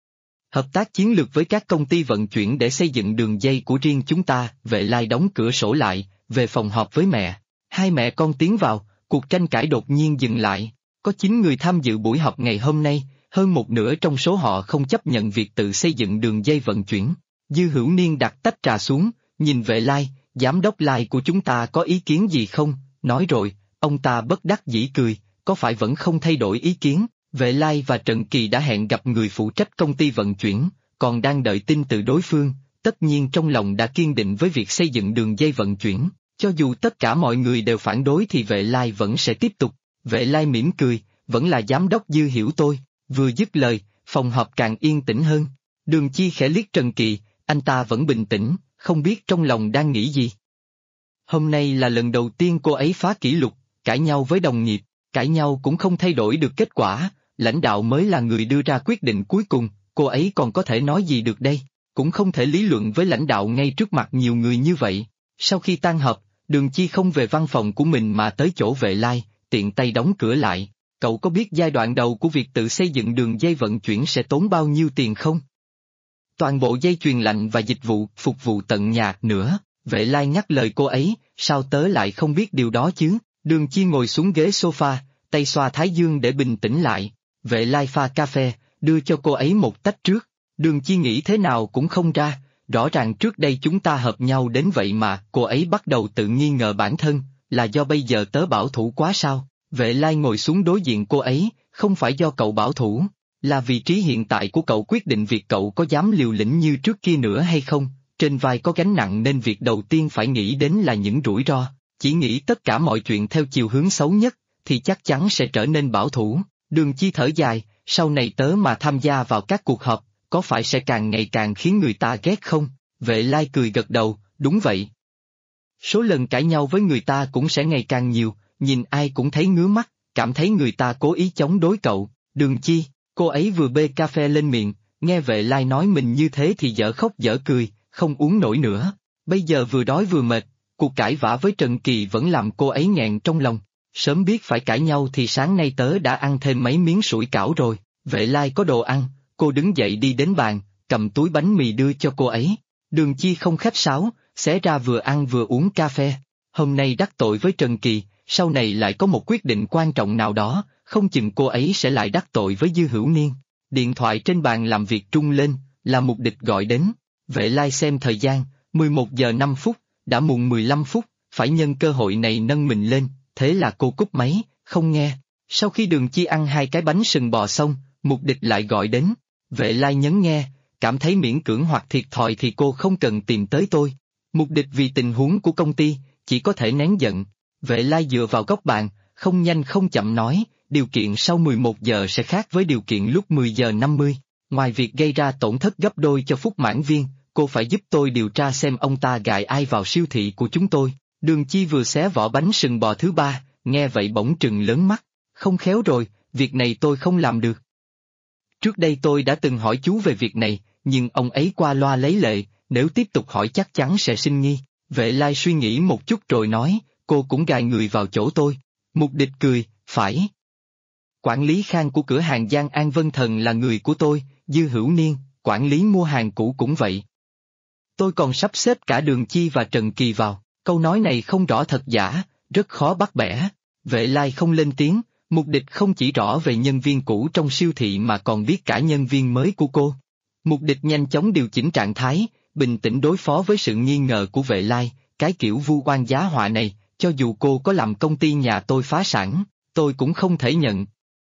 Hợp tác chiến lược với các công ty vận chuyển để xây dựng đường dây của riêng chúng ta. Vệ Lai đóng cửa sổ lại, về phòng họp với mẹ. Hai mẹ con tiến vào, cuộc tranh cãi đột nhiên dừng lại. Có 9 người tham dự buổi họp ngày hôm nay, hơn một nửa trong số họ không chấp nhận việc tự xây dựng đường dây vận chuyển. Dư Hữu Niên đặt tách trà xuống, nhìn Vệ Lai, giám đốc Lai của chúng ta có ý kiến gì không? Nói rồi, ông ta bất đắc dĩ cười, có phải vẫn không thay đổi ý kiến? Vệ Lai và Trần Kỳ đã hẹn gặp người phụ trách công ty vận chuyển, còn đang đợi tin từ đối phương, tất nhiên trong lòng đã kiên định với việc xây dựng đường dây vận chuyển, cho dù tất cả mọi người đều phản đối thì Vệ Lai vẫn sẽ tiếp tục. Vệ Lai mỉm cười, vẫn là giám đốc Dư hiểu tôi. Vừa dứt lời, phòng họp càng yên tĩnh hơn. Đường Chi khẽ liếc Trần Kỳ, anh ta vẫn bình tĩnh, không biết trong lòng đang nghĩ gì. Hôm nay là lần đầu tiên cô ấy phá kỷ lục, cãi nhau với đồng nghiệp, cãi nhau cũng không thay đổi được kết quả, lãnh đạo mới là người đưa ra quyết định cuối cùng, cô ấy còn có thể nói gì được đây, cũng không thể lý luận với lãnh đạo ngay trước mặt nhiều người như vậy. Sau khi tan họp, Đường Chi không về văn phòng của mình mà tới chỗ Vệ Lai, tiện tay đóng cửa lại. Cậu có biết giai đoạn đầu của việc tự xây dựng đường dây vận chuyển sẽ tốn bao nhiêu tiền không? Toàn bộ dây chuyền lạnh và dịch vụ, phục vụ tận nhà nữa. Vệ Lai nhắc lời cô ấy, sao tớ lại không biết điều đó chứ? Đường Chi ngồi xuống ghế sofa, tay xoa thái dương để bình tĩnh lại. Vệ Lai pha cà phê, đưa cho cô ấy một tách trước. Đường Chi nghĩ thế nào cũng không ra, rõ ràng trước đây chúng ta hợp nhau đến vậy mà cô ấy bắt đầu tự nghi ngờ bản thân, là do bây giờ tớ bảo thủ quá sao? Vệ Lai ngồi xuống đối diện cô ấy, không phải do cậu bảo thủ, là vị trí hiện tại của cậu quyết định việc cậu có dám liều lĩnh như trước kia nữa hay không. trên vai có gánh nặng nên việc đầu tiên phải nghĩ đến là những rủi ro, chỉ nghĩ tất cả mọi chuyện theo chiều hướng xấu nhất, thì chắc chắn sẽ trở nên bảo thủ. Đường Chi thở dài, sau này tớ mà tham gia vào các cuộc họp, có phải sẽ càng ngày càng khiến người ta ghét không? Vệ Lai cười gật đầu, đúng vậy. Số lần cãi nhau với người ta cũng sẽ ngày càng nhiều, nhìn ai cũng thấy ngứa mắt, cảm thấy người ta cố ý chống đối cậu. Đường Chi, cô ấy vừa bê cà phê lên miệng, nghe Vệ Lai nói mình như thế thì dở khóc dở cười, không uống nổi nữa. Bây giờ vừa đói vừa mệt, cuộc cãi vã với Trần Kỳ vẫn làm cô ấy nghẹn trong lòng. Sớm biết phải cãi nhau thì sáng nay tớ đã ăn thêm mấy miếng sủi cảo rồi. Vệ Lai có đồ ăn, cô đứng dậy đi đến bàn, cầm túi bánh mì đưa cho cô ấy. Đường Chi không khách sáo, xé ra vừa ăn vừa uống cà phê. Hôm nay đắc tội với Trần Kỳ, sau này lại có một quyết định quan trọng nào đó, không chừng cô ấy sẽ lại đắc tội với Dư Hữu Niên. Điện thoại trên bàn làm việc rung lên, là Mục Địch gọi đến. Vệ Lai xem thời gian, 11 giờ 5 phút, đã muộn 15 phút, phải nhân cơ hội này nâng mình lên, thế là cô cúp máy, không nghe. Sau khi Đường Chi ăn 2 cái bánh sừng bò xong, Mục Địch lại gọi đến. Vệ Lai nhấn nghe, cảm thấy miễn cưỡng hoặc thiệt thòi thì cô không cần tìm tới tôi. Mục Địch vì tình huống của công ty, chỉ có thể nén giận. Vệ Lai dựa vào góc bàn, không nhanh không chậm nói, điều kiện sau 11 giờ sẽ khác với điều kiện lúc 10 giờ 50. Ngoài việc gây ra tổn thất gấp đôi cho Phúc Mãn Viên, cô phải giúp tôi điều tra xem ông ta gài ai vào siêu thị của chúng tôi. Đường Chi vừa xé vỏ bánh sừng bò thứ 3, nghe vậy bỗng trừng lớn mắt. Không khéo rồi, việc này tôi không làm được. Trước đây tôi đã từng hỏi chú về việc này, nhưng ông ấy qua loa lấy lệ, nếu tiếp tục hỏi chắc chắn sẽ sinh nghi. Vệ Lai suy nghĩ một chút rồi nói, cô cũng gài người vào chỗ tôi. Mục Địch cười, phải. Quản lý Khang của cửa hàng Giang An Vân Thần là người của tôi, Dư Hữu Niên, quản lý mua hàng cũ cũng vậy. Tôi còn sắp xếp cả Đường Chi và Trần Kỳ vào, câu nói này không rõ thật giả, rất khó bắt bẻ. Vệ Lai không lên tiếng, Mục Địch không chỉ rõ về nhân viên cũ trong siêu thị mà còn biết cả nhân viên mới của cô. Mục Địch nhanh chóng điều chỉnh trạng thái, bình tĩnh đối phó với sự nghi ngờ của Vệ Lai, cái kiểu vu oan giá họa này, cho dù cô có làm công ty nhà tôi phá sản, tôi cũng không thể nhận.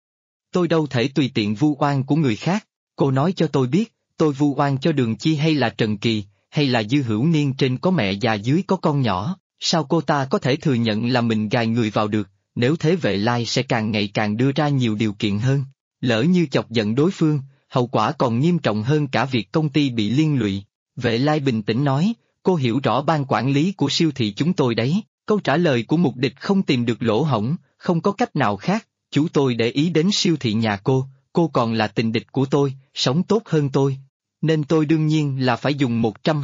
Tôi đâu thể tùy tiện vu oan của người khác, cô nói cho tôi biết, tôi vu oan cho Đường Chi hay là Trần Kỳ, hay là Dư Hữu Niên trên có mẹ già dưới có con nhỏ, sao cô ta có thể thừa nhận là mình gài người vào được, nếu thế Vệ Lai sẽ càng ngày càng đưa ra nhiều điều kiện hơn. Lỡ như chọc giận đối phương, hậu quả còn nghiêm trọng hơn cả việc công ty bị liên lụy. Vệ Lai bình tĩnh nói, cô hiểu rõ ban quản lý của siêu thị chúng tôi đấy, câu trả lời của Mục Địch không tìm được lỗ hổng, không có cách nào khác, chú tôi để ý đến siêu thị nhà cô còn là tình địch của tôi, sống tốt hơn tôi. Nên tôi đương nhiên là phải dùng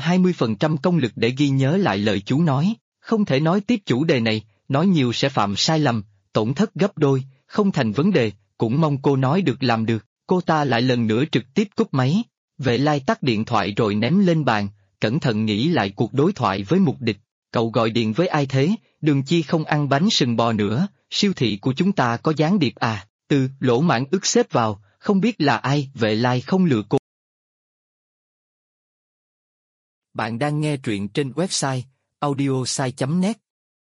120% công lực để ghi nhớ lại lời chú nói, không thể nói tiếp chủ đề này, nói nhiều sẽ phạm sai lầm, tổn thất gấp đôi, không thành vấn đề, cũng mong cô nói được làm được. Cô ta lại lần nữa trực tiếp cúp máy. Vệ Lai tắt điện thoại rồi ném lên bàn, cẩn thận nghĩ lại cuộc đối thoại với Mục Địch. Cậu gọi điện với ai thế? Đường Chi không ăn bánh sừng bò nữa, siêu thị của chúng ta có gián điệp à? Lỗ Mãn Ức xếp vào, không biết là ai. Vệ Lai không lừa cô. Bạn đang nghe truyện trên website audiosai.net.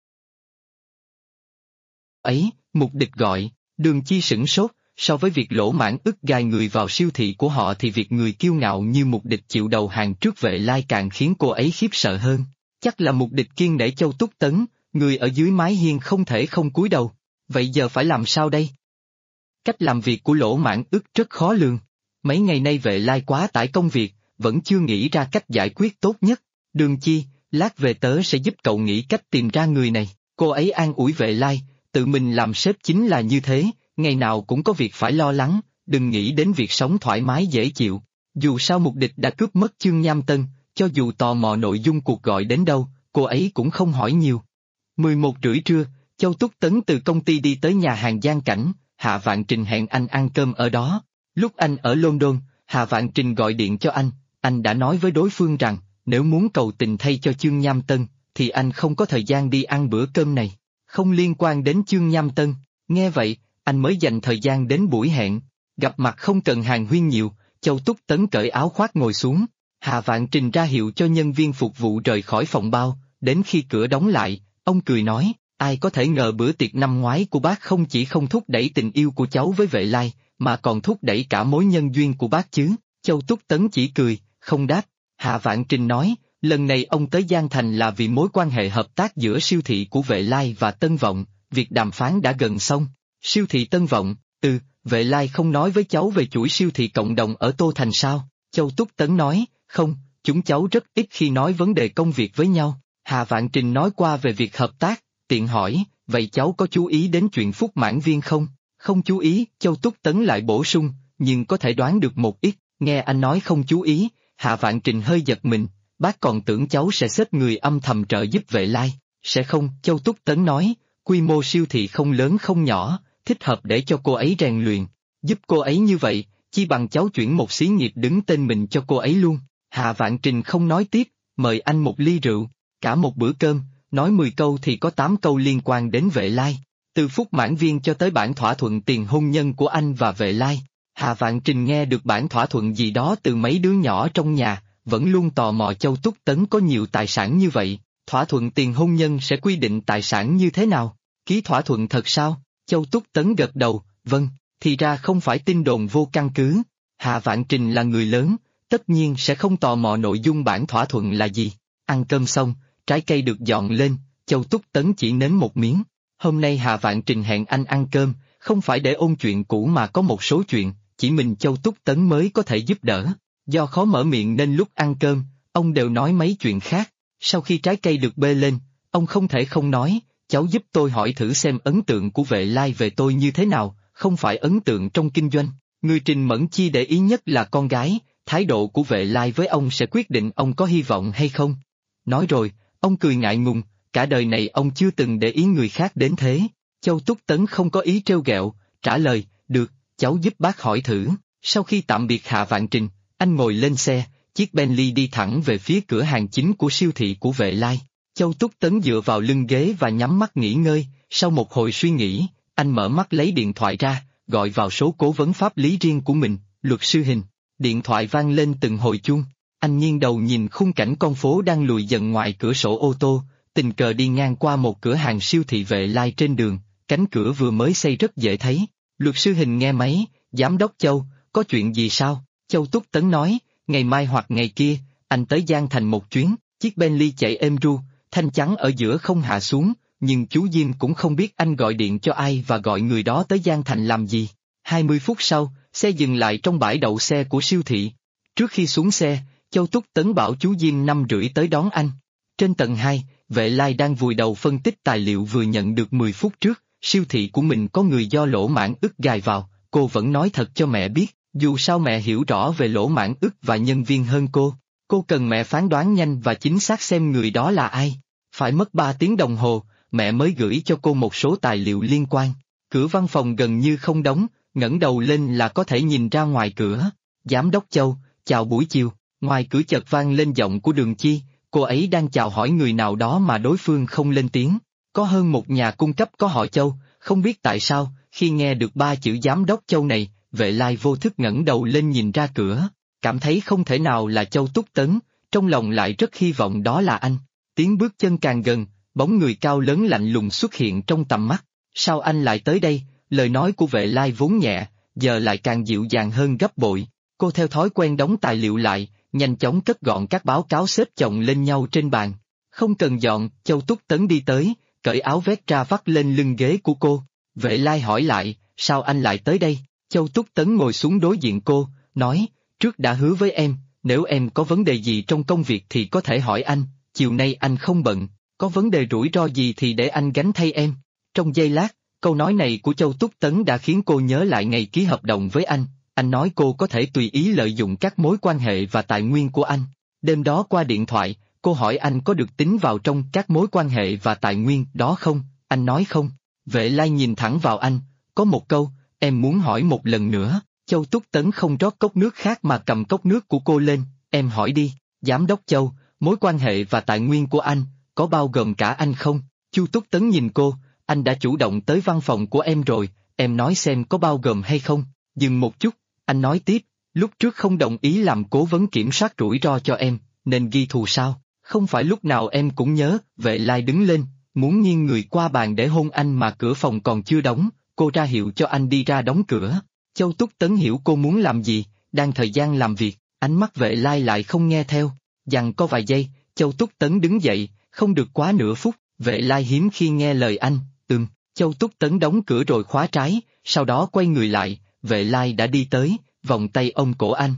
Ấy, Mục Địch gọi, Đường Chi sửng sốt. So với việc Lỗ Mãn Ức gài người vào siêu thị của họ thì việc người kiêu ngạo như Mục Địch chịu đầu hàng trước Vệ Lai càng khiến cô ấy khiếp sợ hơn. Chắc là Mục Địch kiêng nể Châu Túc Tấn, người ở dưới mái hiên không thể không cúi đầu. Vậy giờ phải làm sao đây? Cách làm việc của Lỗ Mãn Ức rất khó lường. Mấy ngày nay Vệ Lai quá tải công việc, vẫn chưa nghĩ ra cách giải quyết tốt nhất. Đường Chi, lát về tớ sẽ giúp cậu nghĩ cách tìm ra người này. Cô ấy an ủi Vệ Lai, tự mình làm sếp chính là như thế. Ngày nào cũng có việc phải lo lắng, đừng nghĩ đến việc sống thoải mái dễ chịu. Dù sao Mục Địch đã cướp mất Chương Nham Tân, cho dù tò mò nội dung cuộc gọi đến đâu, cô ấy cũng không hỏi nhiều. 11:30 trưa, Châu Túc Tấn từ công ty đi tới nhà hàng Giang Cảnh, Hạ Vạn Trình hẹn anh ăn cơm ở đó. Lúc anh ở London, Hạ Vạn Trình gọi điện cho anh đã nói với đối phương rằng, nếu muốn cầu tình thay cho Chương Nham Tân, thì anh không có thời gian đi ăn bữa cơm này. Không liên quan đến Chương Nham Tân, nghe vậy, anh mới dành thời gian đến buổi hẹn. Gặp mặt không cần hàn huyên nhiều, Châu Túc Tấn cởi áo khoác ngồi xuống. Hạ Vạn Trình ra hiệu cho nhân viên phục vụ rời khỏi phòng bao, đến khi cửa đóng lại, ông cười nói, ai có thể ngờ bữa tiệc năm ngoái của bác không chỉ không thúc đẩy tình yêu của cháu với Vệ Lai, mà còn thúc đẩy cả mối nhân duyên của bác chứ. Châu Túc Tấn chỉ cười, không đáp. Hạ Vạn Trình nói, Lần này ông tới Giang Thành là vì mối quan hệ hợp tác giữa siêu thị của Vệ Lai và Tân Vọng, việc đàm phán đã gần xong. Siêu thị Tân Vọng, Vệ Lai không nói với cháu về chuỗi siêu thị cộng đồng ở Tô Thành sao? Châu Túc Tấn nói, không, chúng cháu rất ít khi nói vấn đề công việc với nhau. Hà Vạn Trình nói qua về việc hợp tác, tiện hỏi, vậy cháu có chú ý đến chuyện Phúc Mãn Viên không? Không chú ý, Châu Túc Tấn lại bổ sung, nhưng có thể đoán được một ít. Nghe anh nói không chú ý, Hạ Vạn Trình hơi giật mình, bác còn tưởng cháu sẽ xếp người âm thầm trợ giúp Vệ Lai. Sẽ không, Châu Túc Tấn nói, quy mô siêu thị không lớn không nhỏ, thích hợp để cho cô ấy rèn luyện. Giúp cô ấy như vậy, chi bằng cháu chuyển một xí nghiệp đứng tên mình cho cô ấy luôn. Hạ Vạn Trình không nói tiếp, mời anh một ly rượu, cả một bữa cơm, nói 10 câu thì có 8 câu liên quan đến Vệ Lai. Từ Phúc Mãn Viên cho tới bản thỏa thuận tiền hôn nhân của anh và Vệ Lai. Hà Vạn Trình nghe được bản thỏa thuận gì đó từ mấy đứa nhỏ trong nhà, vẫn luôn tò mò Châu Túc Tấn có nhiều tài sản như vậy, thỏa thuận tiền hôn nhân sẽ quy định tài sản như thế nào? Ký thỏa thuận thật sao? Châu Túc Tấn gật đầu, vâng, thì ra không phải tin đồn vô căn cứ. Hà Vạn Trình là người lớn, tất nhiên sẽ không tò mò nội dung bản thỏa thuận là gì. Ăn cơm xong, trái cây được dọn lên, Châu Túc Tấn chỉ nếm một miếng. Hôm nay Hà Vạn Trình hẹn anh ăn cơm, không phải để ôn chuyện cũ mà có một số chuyện, chỉ mình Châu Túc Tấn mới có thể giúp đỡ. Do khó mở miệng nên lúc ăn cơm, ông đều nói mấy chuyện khác. Sau khi trái cây được bê lên, ông không thể không nói, cháu giúp tôi hỏi thử xem ấn tượng của Vệ Lai về tôi như thế nào, không phải ấn tượng trong kinh doanh. Người Trình Mẫn Chi để ý nhất là con gái, thái độ của Vệ Lai với ông sẽ quyết định ông có hy vọng hay không. Nói rồi, ông cười ngại ngùng, cả đời này ông chưa từng để ý người khác đến thế. Châu Túc Tấn không có ý trêu ghẹo, trả lời, được, cháu giúp bác hỏi thử. Sau khi tạm biệt Hạ Vạn Trình, anh ngồi lên xe, chiếc Bentley đi thẳng về phía cửa hàng chính của siêu thị của Vệ Lai. Châu Túc Tấn dựa vào lưng ghế và nhắm mắt nghỉ ngơi, sau một hồi suy nghĩ, anh mở mắt lấy điện thoại ra, gọi vào số cố vấn pháp lý riêng của mình, luật sư Hình. Điện thoại vang lên từng hồi chuông, anh nghiêng đầu nhìn khung cảnh con phố đang lùi dần ngoài cửa sổ ô tô, tình cờ đi ngang qua một cửa hàng siêu thị Vệ Lai trên đường, cánh cửa vừa mới xây rất dễ thấy. Luật sư Hình nghe máy, giám đốc Châu, có chuyện gì sao? Châu Túc Tấn nói, ngày mai hoặc ngày kia, anh tới Giang Thành một chuyến, chiếc Bentley chạy êm ru, thanh chắn ở giữa không hạ xuống, nhưng chú Diêm cũng không biết anh gọi điện cho ai và gọi người đó tới Giang Thành làm gì. 20 phút sau, xe dừng lại trong bãi đậu xe của siêu thị. Trước khi xuống xe, Châu Túc Tấn bảo chú Diêm 5:30 tới đón anh. Trên tầng 2, Vệ Lai đang vùi đầu phân tích tài liệu vừa nhận được 10 phút trước, siêu thị của mình có người do lỗ mãn ức gài vào, cô vẫn nói thật cho mẹ biết, dù sao mẹ hiểu rõ về lỗ mãn ức và nhân viên hơn cô cần mẹ phán đoán nhanh và chính xác xem người đó là ai. Phải mất 3 tiếng đồng hồ, mẹ mới gửi cho cô một số tài liệu liên quan. Cửa văn phòng gần như không đóng, ngẩng đầu lên là có thể nhìn ra ngoài cửa. Giám đốc Châu, chào buổi chiều. Ngoài cửa chợt vang lên giọng của Đường Chi, cô ấy đang chào hỏi người nào đó mà đối phương không lên tiếng. Có hơn một nhà cung cấp có họ Châu, không biết tại sao, khi nghe được 3 chữ giám đốc Châu này, Vệ Lai vô thức ngẩng đầu lên nhìn ra cửa, cảm thấy không thể nào là Châu Túc Tấn, trong lòng lại rất hy vọng đó là anh. Tiếng bước chân càng gần, bóng người cao lớn lạnh lùng xuất hiện trong tầm mắt. Sao anh lại tới đây? Lời nói của Vệ Lai vốn nhẹ, giờ lại càng dịu dàng hơn gấp bội. Cô theo thói quen đóng tài liệu lại, nhanh chóng cất gọn các báo cáo xếp chồng lên nhau trên bàn. Không cần dọn, Châu Túc Tấn đi tới, cởi áo vest ra vắt lên lưng ghế của cô. Vệ Lai hỏi lại, sao anh lại tới đây? Châu Túc Tấn ngồi xuống đối diện cô, nói, trước đã hứa với em, nếu em có vấn đề gì trong công việc thì có thể hỏi anh, chiều nay anh không bận, có vấn đề rủi ro gì thì để anh gánh thay em. Trong giây lát, câu nói này của Châu Túc Tấn đã khiến cô nhớ lại ngày ký hợp đồng với anh nói cô có thể tùy ý lợi dụng các mối quan hệ và tài nguyên của anh. Đêm đó qua điện thoại, cô hỏi anh có được tính vào trong các mối quan hệ và tài nguyên đó không, anh nói không. Vệ Lai nhìn thẳng vào anh, có một câu, em muốn hỏi một lần nữa. Châu Túc Tấn không rót cốc nước khác mà cầm cốc nước của cô lên, em hỏi đi, giám đốc Châu, mối quan hệ và tài nguyên của anh, có bao gồm cả anh không? Chu Túc Tấn nhìn cô, anh đã chủ động tới văn phòng của em rồi, em nói xem có bao gồm hay không. Dừng một chút, anh nói tiếp, lúc trước không đồng ý làm cố vấn kiểm soát rủi ro cho em, nên ghi thù sao? Không phải lúc nào em cũng nhớ. Vệ Lai đứng lên, muốn nghiêng người qua bàn để hôn anh mà cửa phòng còn chưa đóng, cô ra hiệu cho anh đi ra đóng cửa. Châu Túc Tấn hiểu cô muốn làm gì, đang thời gian làm việc, ánh mắt Vệ Lai lại không nghe theo. Giằng có vài giây, Châu Túc Tấn đứng dậy, không được quá nửa phút, Vệ Lai hiếm khi nghe lời anh, Châu Túc Tấn đóng cửa rồi khóa trái, sau đó quay người lại, Vệ Lai đã đi tới, vòng tay ôm cổ anh.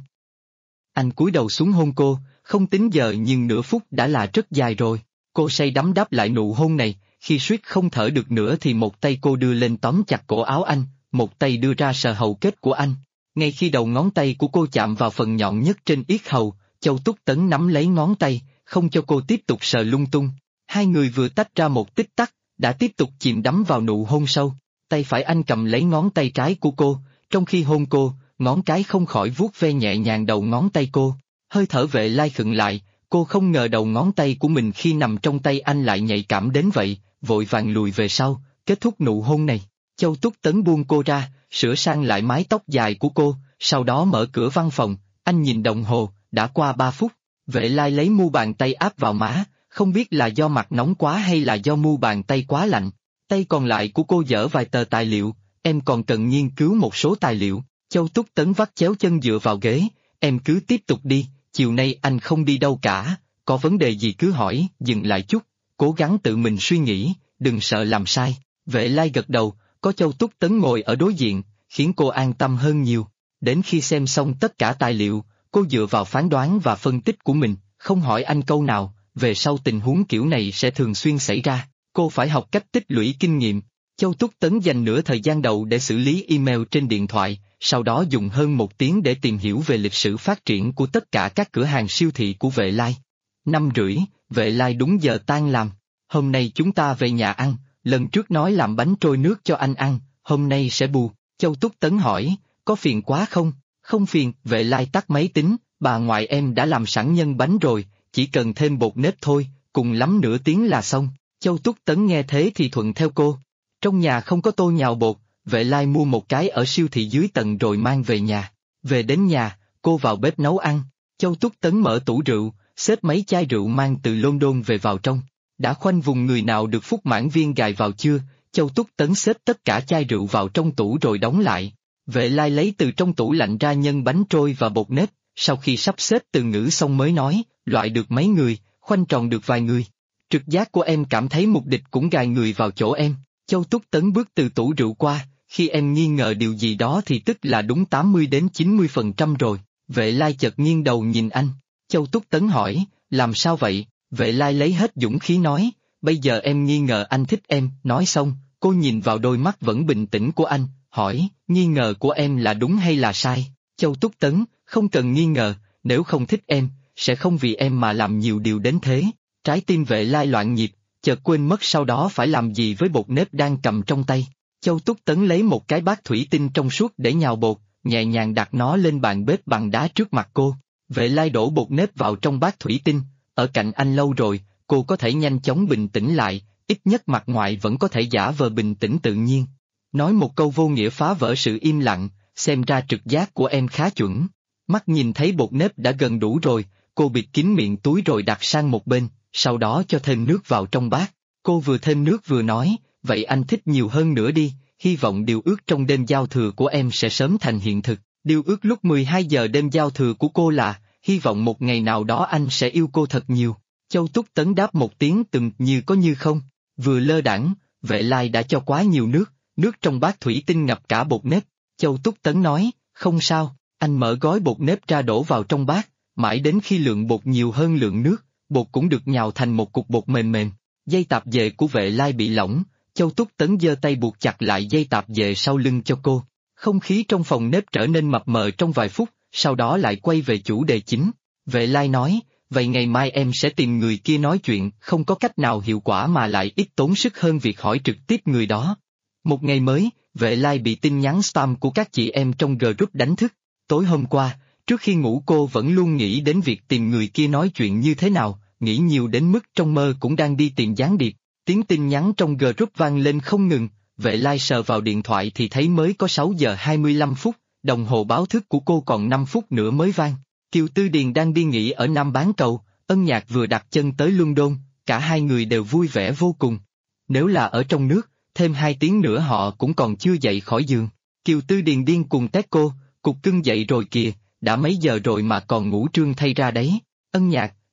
Anh cúi đầu xuống hôn cô, không tính giờ nhưng nửa phút đã là rất dài rồi. Cô say đắm đáp lại nụ hôn này, khi suýt không thở được nữa thì một tay cô đưa lên tóm chặt cổ áo anh, một tay đưa ra sờ hầu kết của anh. Ngay khi đầu ngón tay của cô chạm vào phần nhọn nhất trên yết hầu, Châu Túc Tấn nắm lấy ngón tay, không cho cô tiếp tục sờ lung tung. Hai người vừa tách ra một tích tắc, đã tiếp tục chìm đắm vào nụ hôn sâu. Tay phải anh cầm lấy ngón tay trái của cô, trong khi hôn cô, ngón cái không khỏi vuốt ve nhẹ nhàng đầu ngón tay cô. Hơi thở Vệ Lai khựng lại, cô không ngờ đầu ngón tay của mình khi nằm trong tay anh lại nhạy cảm đến vậy, vội vàng lùi về sau, kết thúc nụ hôn này. Châu Túc Tấn buông cô ra, sửa sang lại mái tóc dài của cô, sau đó mở cửa văn phòng, anh nhìn đồng hồ, đã qua 3 phút. Vệ Lai lấy mu bàn tay áp vào má, không biết là do mặt nóng quá hay là do mu bàn tay quá lạnh. Tay còn lại của cô dở vài tờ tài liệu, em còn cần nghiên cứu một số tài liệu. Châu Túc Tấn vắt chéo chân dựa vào ghế, em cứ tiếp tục đi, chiều nay anh không đi đâu cả, có vấn đề gì cứ hỏi, dừng lại chút, cố gắng tự mình suy nghĩ, đừng sợ làm sai. Vệ Lai gật đầu, có Châu Túc Tấn ngồi ở đối diện, khiến cô an tâm hơn nhiều. Đến khi xem xong tất cả tài liệu, cô dựa vào phán đoán và phân tích của mình, không hỏi anh câu nào, về sau tình huống kiểu này sẽ thường xuyên xảy ra, cô phải học cách tích lũy kinh nghiệm. Châu Túc Tấn dành nửa thời gian đầu để xử lý email trên điện thoại, sau đó dùng hơn 1 tiếng để tìm hiểu về lịch sử phát triển của tất cả các cửa hàng siêu thị của Vệ Lai. 5:30, Vệ Lai đúng giờ tan làm. Hôm nay chúng ta về nhà ăn, lần trước nói làm bánh trôi nước cho anh ăn, hôm nay sẽ bù. Châu Túc Tấn hỏi, có phiền quá không? Không phiền, Vệ Lai tắt máy tính, bà ngoại em đã làm sẵn nhân bánh rồi, chỉ cần thêm bột nếp thôi, cùng lắm nửa tiếng là xong. Châu Túc Tấn nghe thế thì thuận theo cô. Trong nhà không có tô nhào bột, Vệ Lai mua một cái ở siêu thị dưới tầng rồi mang về nhà. Về đến nhà, cô vào bếp nấu ăn. Châu Túc Tấn mở tủ rượu, xếp mấy chai rượu mang từ London về vào trong. Đã khoanh vùng người nào được phúc mãn viên gài vào chưa? Châu Túc Tấn xếp tất cả chai rượu vào trong tủ rồi đóng lại. Vệ Lai lấy từ trong tủ lạnh ra nhân bánh trôi và bột nếp, sau khi sắp xếp từ ngữ xong mới nói, loại được mấy người, khoanh tròn được vài người. Trực giác của em cảm thấy mục địch cũng gài người vào chỗ em. Châu Túc Tấn bước từ tủ rượu qua, khi em nghi ngờ điều gì đó thì tức là đúng 80 đến 90% rồi. Vệ Lai chợt nghiêng đầu nhìn anh. Châu Túc Tấn hỏi, làm sao vậy? Vệ Lai lấy hết dũng khí nói, bây giờ em nghi ngờ anh thích em. Nói xong, cô nhìn vào đôi mắt vẫn bình tĩnh của anh, hỏi, nghi ngờ của em là đúng hay là sai? Châu Túc Tấn, không cần nghi ngờ, nếu không thích em, sẽ không vì em mà làm nhiều điều đến thế. Trái tim Vệ Lai loạn nhịp, chợt quên mất sau đó phải làm gì với bột nếp đang cầm trong tay. Châu Túc Tấn lấy một cái bát thủy tinh trong suốt để nhào bột, nhẹ nhàng đặt nó lên bàn bếp bằng đá trước mặt cô. Vệ Lai đổ bột nếp vào trong bát thủy tinh, ở cạnh anh lâu rồi, cô có thể nhanh chóng bình tĩnh lại, ít nhất mặt ngoài vẫn có thể giả vờ bình tĩnh tự nhiên. Nói một câu vô nghĩa phá vỡ sự im lặng, xem ra trực giác của em khá chuẩn. Mắt nhìn thấy bột nếp đã gần đủ rồi, cô bịt kín miệng túi rồi đặt sang một bên, sau đó cho thêm nước vào trong bát. Cô vừa thêm nước vừa nói, vậy anh thích nhiều hơn nữa đi, hy vọng điều ước trong đêm giao thừa của em sẽ sớm thành hiện thực. Điều ước lúc 12 giờ đêm giao thừa của cô là, hy vọng một ngày nào đó anh sẽ yêu cô thật nhiều. Châu Túc Tấn đáp một tiếng như có như không, vừa lơ đãng, Vệ Lai đã cho quá nhiều nước trong bát thủy tinh ngập cả bột nếp. Châu Túc Tấn nói, không sao, anh mở gói bột nếp ra đổ vào trong bát, mãi đến khi lượng bột nhiều hơn lượng nước, bột cũng được nhào thành một cục bột mềm mềm. Dây tạp dề của Vệ Lai bị lỏng, Châu Túc Tấn giơ tay buộc chặt lại dây tạp dề sau lưng cho cô. Không khí trong phòng nếp trở nên mập mờ trong vài phút, sau đó lại quay về chủ đề chính. Vệ Lai nói, vậy ngày mai em sẽ tìm người kia nói chuyện, không có cách nào hiệu quả mà lại ít tốn sức hơn việc hỏi trực tiếp người đó. Một ngày mới, Vệ Lai bị tin nhắn spam của các chị em trong group đánh thức. Tối hôm qua, trước khi ngủ cô vẫn luôn nghĩ đến việc tìm người kia nói chuyện như thế nào, nghĩ nhiều đến mức trong mơ cũng đang đi tìm gián điệp. Tiếng tin nhắn trong group vang lên không ngừng, Vệ Lai sờ vào điện thoại thì thấy mới có 6 giờ 25 phút, đồng hồ báo thức của cô còn 5 phút nữa mới vang. Kiều Tư Điền đang đi nghỉ ở Nam Bán Cầu, Ân Nhạc vừa đặt chân tới London, cả hai người đều vui vẻ vô cùng. Nếu là ở trong nước, thêm 2 tiếng nữa họ cũng còn chưa dậy khỏi giường. Kiều Tư Điền điên cùng tét cô, cục cưng dậy rồi kìa, đã mấy giờ rồi mà còn ngủ trương thay ra đấy. Ân Nhạc,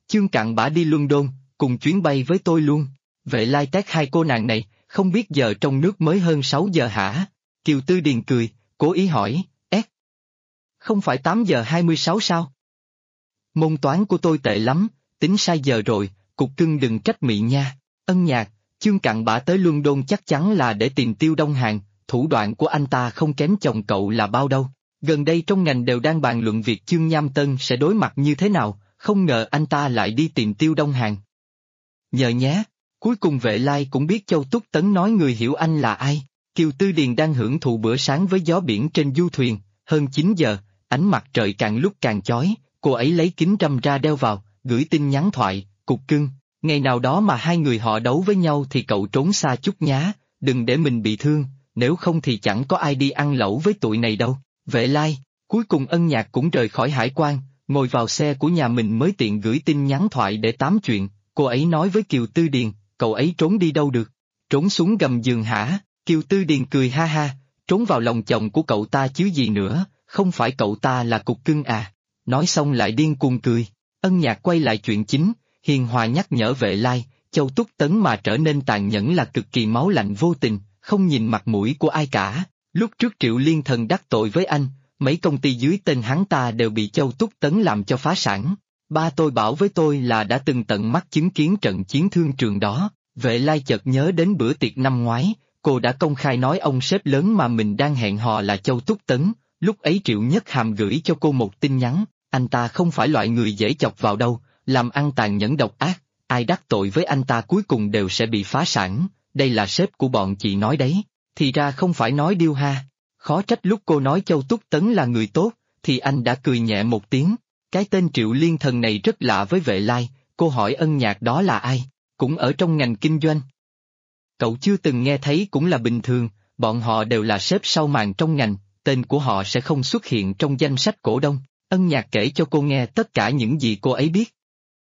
Chương Cặn Bã đi London, cùng chuyến bay với tôi luôn. Vệ Lai tét hai cô nàng này, không biết giờ trong nước mới hơn 6 giờ hả? Kiều Tư Điền cười, cố ý hỏi, không phải 8 giờ 26 sao? Môn toán của tôi tệ lắm, tính sai giờ rồi, cục cưng đừng trách mị nha. Ân Nhạc, Chương Cặn Bã tới London chắc chắn là để tìm Tiêu Đông Hàn, thủ đoạn của anh ta không kém chồng cậu là bao đâu. Gần đây trong ngành đều đang bàn luận việc Chương Nham Tân sẽ đối mặt như thế nào, không ngờ anh ta lại đi tìm Tiêu Đông Hàn. Nhờ nhé, cuối cùng Vệ Lai cũng biết Châu Túc Tấn nói người hiểu anh là ai. Kiều Tư Điền đang hưởng thụ bữa sáng với gió biển trên du thuyền, hơn 9 giờ, ánh mặt trời càng lúc càng chói, cô ấy lấy kính râm ra đeo vào, gửi tin nhắn thoại, cục cưng, ngày nào đó mà hai người họ đấu với nhau thì cậu trốn xa chút nhá, đừng để mình bị thương, nếu không thì chẳng có ai đi ăn lẩu với tụi này đâu. Vệ Lai, cuối cùng Ân Nhạc cũng rời khỏi hải quan, ngồi vào xe của nhà mình mới tiện gửi tin nhắn thoại để tám chuyện, cô ấy nói với Kiều Tư Điền, cậu ấy trốn đi đâu được? Trốn xuống gầm giường hả? Kiều Tư Điền cười ha ha, trốn vào lòng chồng của cậu ta chứ gì nữa, không phải cậu ta là cục cưng à? Nói xong lại điên cuồng cười. Ân Nhạc quay lại chuyện chính, hiền hòa nhắc nhở Vệ Lai, Châu Túc Tấn mà trở nên tàn nhẫn là cực kỳ máu lạnh vô tình, không nhìn mặt mũi của ai cả. Lúc trước Triệu Liên Thần đắc tội với anh, mấy công ty dưới tên hắn ta đều bị Châu Túc Tấn làm cho phá sản. Ba tôi bảo với tôi là đã từng tận mắt chứng kiến trận chiến thương trường đó. Vệ Lai chợt nhớ đến bữa tiệc năm ngoái, cô đã công khai nói ông sếp lớn mà mình đang hẹn hò là Châu Túc Tấn, lúc ấy Triệu Nhất Hàm gửi cho cô một tin nhắn, anh ta không phải loại người dễ chọc vào đâu, làm ăn tàn nhẫn độc ác, ai đắc tội với anh ta cuối cùng đều sẽ bị phá sản, đây là sếp của bọn chị nói đấy, thì ra không phải nói điêu ha. Khó trách lúc cô nói Châu Túc Tấn là người tốt, thì anh đã cười nhẹ một tiếng. Cái tên Triệu Liên Thần này rất lạ với Vệ Lai, cô hỏi Ân Nhạc đó là ai, cũng ở trong ngành kinh doanh. Cậu chưa từng nghe thấy cũng là bình thường, bọn họ đều là sếp sau màn trong ngành, tên của họ sẽ không xuất hiện trong danh sách cổ đông. Ân Nhạc kể cho cô nghe tất cả những gì cô ấy biết.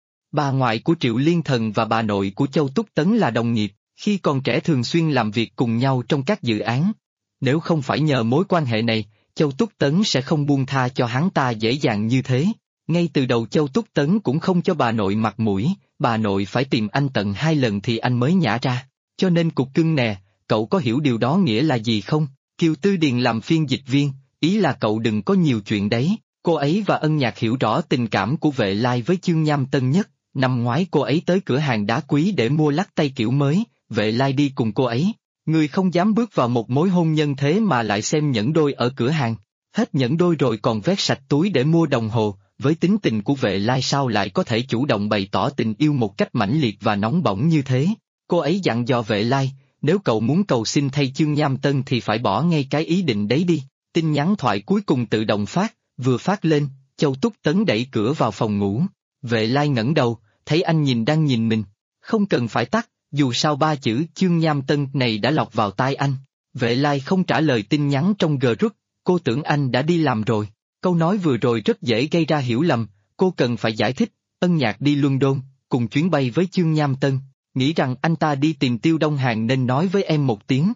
Bà ngoại của Triệu Liên Thần và bà nội của Châu Túc Tấn là đồng nghiệp, khi còn trẻ thường xuyên làm việc cùng nhau trong các dự án. Nếu không phải nhờ mối quan hệ này, Châu Túc Tấn sẽ không buông tha cho hắn ta dễ dàng như thế. Ngay từ đầu Châu Túc Tấn cũng không cho bà nội mặt mũi, bà nội phải tìm anh tận 2 lần thì anh mới nhả ra. Cho nên cục cưng nè, cậu có hiểu điều đó nghĩa là gì không? Kiều Tư Điền làm phiên dịch viên, ý là cậu đừng có nhiều chuyện đấy. Cô ấy và Ân Nhạc hiểu rõ tình cảm của Vệ Lai với Chương Nham Tân nhất. Năm ngoái cô ấy tới cửa hàng đá quý để mua lắc tay kiểu mới, Vệ Lai đi cùng cô ấy. Người không dám bước vào một mối hôn nhân thế mà lại xem nhẫn đôi ở cửa hàng. Hết nhẫn đôi rồi còn vét sạch túi để mua đồng hồ, với tính tình của Vệ Lai sao lại có thể chủ động bày tỏ tình yêu một cách mãnh liệt và nóng bỏng như thế. Cô ấy dặn dò Vệ Lai, nếu cậu muốn cầu xin thay Chương Nham Tân thì phải bỏ ngay cái ý định đấy đi. Tin nhắn thoại cuối cùng tự động phát, vừa phát lên, Châu Túc Tấn đẩy cửa vào phòng ngủ. Vệ Lai ngẩng đầu, thấy anh đang nhìn mình. Không cần phải tắt, dù sao 3 chữ Chương Nham Tân này đã lọt vào tai anh. Vệ Lai không trả lời tin nhắn trong group, cô tưởng anh đã đi làm rồi. Câu nói vừa rồi rất dễ gây ra hiểu lầm, cô cần phải giải thích. Ân Nhạc đi London, cùng chuyến bay với Chương Nham Tân, nghĩ rằng anh ta đi tìm Tiêu Đông Hàn nên nói với em một tiếng.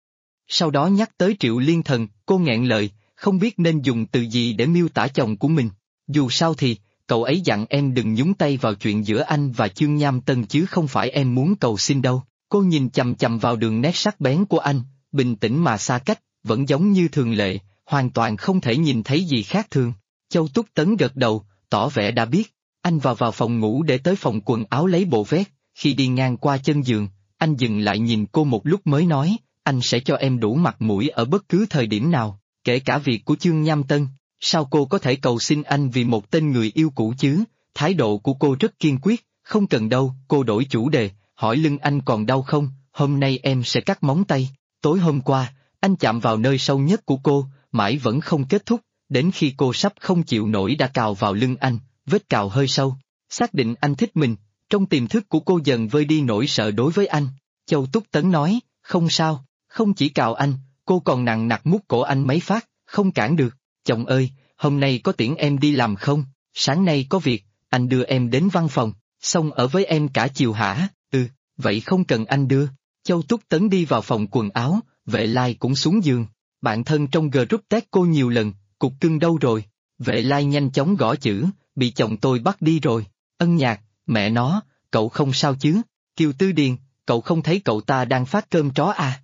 Sau đó nhắc tới Triệu Liên Thần, cô nghẹn lời, không biết nên dùng từ gì để miêu tả chồng của mình. Dù sao thì, cậu ấy dặn em đừng nhúng tay vào chuyện giữa anh và Chương Nham Tân chứ không phải em muốn cầu xin đâu. Cô nhìn chằm chằm vào đường nét sắc bén của anh, bình tĩnh mà xa cách, vẫn giống như thường lệ, hoàn toàn không thể nhìn thấy gì khác thường. Châu Túc Tấn gật đầu, tỏ vẻ đã biết. Anh vào phòng ngủ để tới phòng quần áo lấy bộ vest, khi đi ngang qua chân giường, anh dừng lại nhìn cô một lúc mới nói, anh sẽ cho em đủ mặt mũi ở bất cứ thời điểm nào, kể cả việc của Chương Nham Tân. Sao cô có thể cầu xin anh vì một tên người yêu cũ chứ? Thái độ của cô rất kiên quyết, không cần đâu, cô đổi chủ đề, hỏi lưng anh còn đau không, hôm nay em sẽ cắt móng tay. Tối hôm qua, anh chạm vào nơi sâu nhất của cô, mãi vẫn không kết thúc, đến khi cô sắp không chịu nổi đã cào vào lưng anh, vết cào hơi sâu. Xác định anh thích mình, trong tiềm thức của cô dần vơi đi nỗi sợ đối với anh. Châu Túc Tấn nói, không sao, không chỉ cào anh, cô còn nặng nặc mút cổ anh mấy phát, không cản được. Chồng ơi, hôm nay có tiễn em đi làm không? Sáng nay có việc, anh đưa em đến văn phòng, xong ở với em cả chiều hả? Vậy không cần anh đưa. Châu Túc Tấn đi vào phòng quần áo, Vệ Lai cũng xuống giường. Bạn thân trong group tét cô nhiều lần, cục cưng đâu rồi? Vệ Lai nhanh chóng gõ chữ, bị chồng tôi bắt đi rồi. Ân Nhạc, Mẹ nó, cậu không sao chứ? Kiều Tư Điền, cậu không thấy cậu ta đang phát cơm chó à?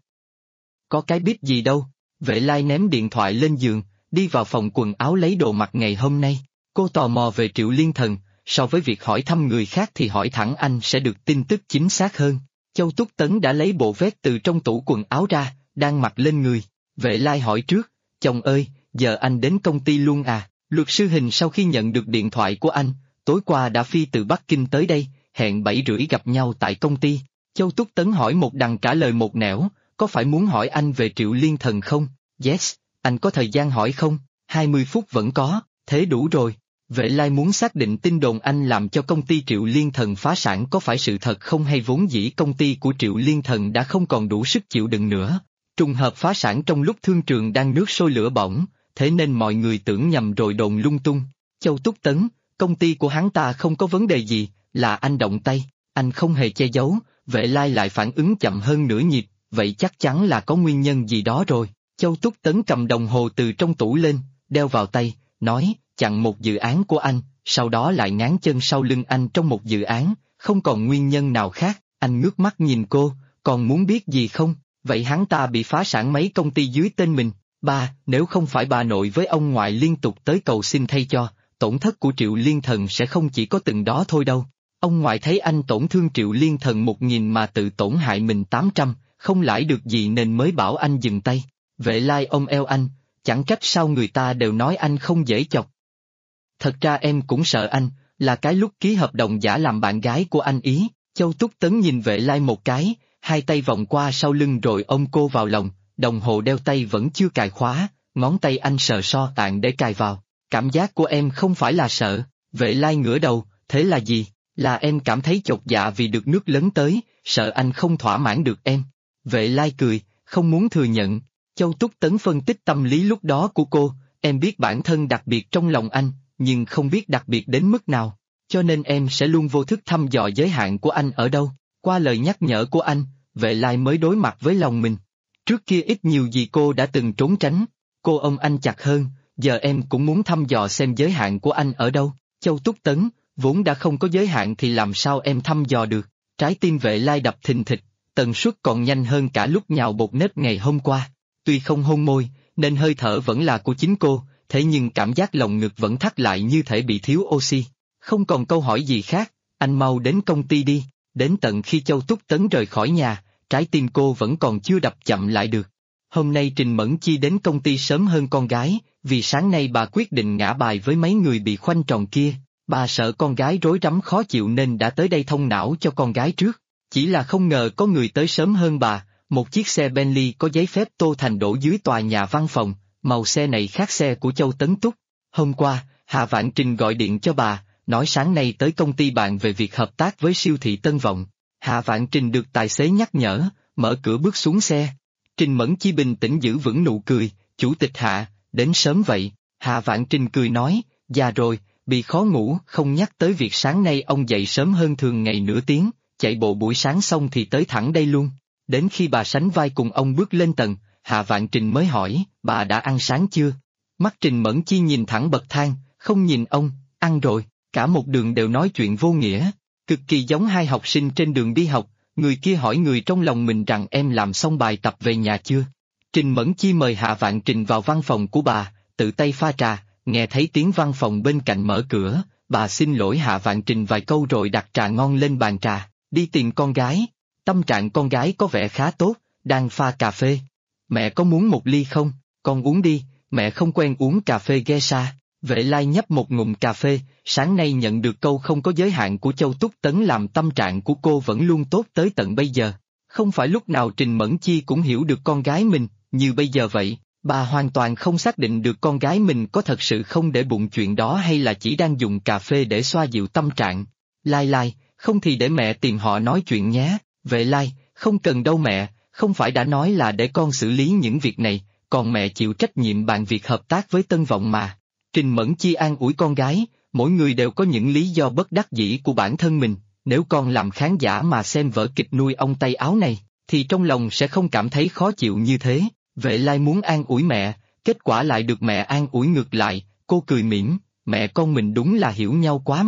Có cái bếp gì đâu. Vệ Lai ném điện thoại lên giường, đi vào phòng quần áo lấy đồ mặc ngày hôm nay. Cô tò mò về Triệu Liên Thần, so với việc hỏi thăm người khác thì hỏi thẳng anh sẽ được tin tức chính xác hơn. Châu Túc Tấn đã lấy bộ vest từ trong tủ quần áo ra, đang mặc lên người. Vệ Lai hỏi trước, chồng ơi, giờ anh đến công ty luôn à? Luật sư Hình sau khi nhận được điện thoại của anh, tối qua đã phi từ Bắc Kinh tới đây, hẹn 7:30 gặp nhau tại công ty. Châu Túc Tấn hỏi một đằng trả lời một nẻo, có phải muốn hỏi anh về Triệu Liên Thần không? Yes, anh có thời gian hỏi không? 20 phút vẫn có, thế đủ rồi. Vệ Lai muốn xác định tin đồn anh làm cho công ty Triệu Liên Thần phá sản có phải sự thật không hay vốn dĩ công ty của Triệu Liên Thần đã không còn đủ sức chịu đựng nữa. Trùng hợp phá sản trong lúc thương trường đang nước sôi lửa bỏng, thế nên mọi người tưởng nhầm rồi đồn lung tung. Châu Túc Tấn, công ty của hắn ta không có vấn đề gì, là anh động tay, anh không hề che giấu. Vệ Lai lại phản ứng chậm hơn nửa nhịp, vậy chắc chắn là có nguyên nhân gì đó rồi. Châu Túc Tấn cầm đồng hồ từ trong tủ lên, đeo vào tay, nói, chặn một dự án của anh, sau đó lại ngáng chân sau lưng anh trong một dự án, không còn nguyên nhân nào khác. Anh ngước mắt nhìn cô, còn muốn biết gì không? Vậy hắn ta bị phá sản mấy công ty dưới tên mình. Ba, nếu không phải bà nội với ông ngoại liên tục tới cầu xin thay cho, tổn thất của Triệu Liên Thần sẽ không chỉ có từng đó thôi đâu. Ông ngoại thấy anh tổn thương Triệu Liên Thần 1.000 mà tự tổn hại mình 800, không lãi được gì nên mới bảo anh dừng tay. Vệ Lai ôm eo anh, chẳng trách sao người ta đều nói anh không dễ chọc. Thật ra em cũng sợ anh, là cái lúc ký hợp đồng giả làm bạn gái của anh ý. Châu Túc Tấn nhìn Vệ Lai một cái, hai tay vòng qua sau lưng rồi ôm cô vào lòng, đồng hồ đeo tay vẫn chưa cài khóa, ngón tay anh sờ so tạng để cài vào. Cảm giác của em không phải là sợ. Vệ Lai ngửa đầu, thế là gì? Là em cảm thấy chột dạ vì được nước lấn tới, sợ anh không thỏa mãn được em. Vệ Lai cười, không muốn thừa nhận. Châu Túc Tấn phân tích tâm lý lúc đó của cô, em biết bản thân đặc biệt trong lòng anh, nhưng không biết đặc biệt đến mức nào, cho nên em sẽ luôn vô thức thăm dò giới hạn của anh ở đâu. Qua lời nhắc nhở của anh, Vệ Lai mới đối mặt với lòng mình. Trước kia ít nhiều gì cô đã từng trốn tránh, cô ôm anh chặt hơn, giờ em cũng muốn thăm dò xem giới hạn của anh ở đâu. Châu Túc Tấn, vốn đã không có giới hạn thì làm sao em thăm dò được? Trái tim Vệ Lai đập thình thịch, tần suất còn nhanh hơn cả lúc nhào bột nếp ngày hôm qua. Tuy không hôn môi, nên hơi thở vẫn là của chính cô, thế nhưng cảm giác lồng ngực vẫn thắt lại như thể bị thiếu oxy. Không còn câu hỏi gì khác, anh mau đến công ty đi. Đến tận khi Châu Túc Tấn rời khỏi nhà, trái tim cô vẫn còn chưa đập chậm lại được. Hôm nay Trình Mẫn Chi đến công ty sớm hơn con gái, vì sáng nay bà quyết định ngả bài với mấy người bị khoanh tròn kia. Bà sợ con gái rối rắm khó chịu nên đã tới đây thông não cho con gái trước. Chỉ là không ngờ có người tới sớm hơn bà, một chiếc xe Bentley có giấy phép Tô Thành đổ dưới tòa nhà văn phòng, màu xe này khác xe của Châu Tấn Túc. Hôm qua, Hà Vạn Trình gọi điện cho bà, nói sáng nay tới công ty bạn về việc hợp tác với siêu thị Tân Vọng. Hà Vạn Trình được tài xế nhắc nhở, mở cửa bước xuống xe. Trình Mẫn Chi bình tĩnh giữ vững nụ cười, chủ tịch Hạ, đến sớm vậy. Hà Vạn Trình cười nói, già rồi, bị khó ngủ, không nhắc tới việc sáng nay ông dậy sớm hơn thường ngày nửa tiếng, chạy bộ buổi sáng xong thì tới thẳng đây luôn. Đến khi bà sánh vai cùng ông bước lên tầng, Hà Vạn Trình mới hỏi, bà đã ăn sáng chưa? Mắt Trình Mẫn Chi nhìn thẳng bậc thang, không nhìn ông, ăn rồi. Cả một đường đều nói chuyện vô nghĩa, cực kỳ giống hai học sinh trên đường đi học, người kia hỏi người trong lòng mình rằng em làm xong bài tập về nhà chưa? Trình Mẫn Chi mời Hạ Vạn Trình vào văn phòng của bà, tự tay pha trà, nghe thấy tiếng văn phòng bên cạnh mở cửa, bà xin lỗi Hạ Vạn Trình vài câu rồi đặt trà ngon lên bàn trà, đi tìm con gái. Tâm trạng con gái có vẻ khá tốt, đang pha cà phê. Mẹ có muốn một ly không? Con uống đi, mẹ không quen uống cà phê geisha. Vệ Lai nhấp một ngụm cà phê, sáng nay nhận được câu không có giới hạn của Châu Túc Tấn làm tâm trạng của cô vẫn luôn tốt tới tận bây giờ. Không phải lúc nào Trình Mẫn Chi cũng hiểu được con gái mình, như bây giờ vậy, bà hoàn toàn không xác định được con gái mình có thật sự không để bụng chuyện đó hay là chỉ đang dùng cà phê để xoa dịu tâm trạng. Lai, không thì để mẹ tìm họ nói chuyện nhé. Vệ Lai, không cần đâu mẹ, không phải đã nói là để con xử lý những việc này, còn mẹ chịu trách nhiệm bàn việc hợp tác với Tân Vọng mà. Trình Mẫn Chi an ủi con gái, mỗi người đều có những lý do bất đắc dĩ của bản thân mình, nếu con làm khán giả mà xem vở kịch nuôi ong tay áo này, thì trong lòng sẽ không cảm thấy khó chịu như thế. Vệ Lai muốn an ủi mẹ, kết quả lại được mẹ an ủi ngược lại, cô cười mỉm, mẹ con mình đúng là hiểu nhau quá mà.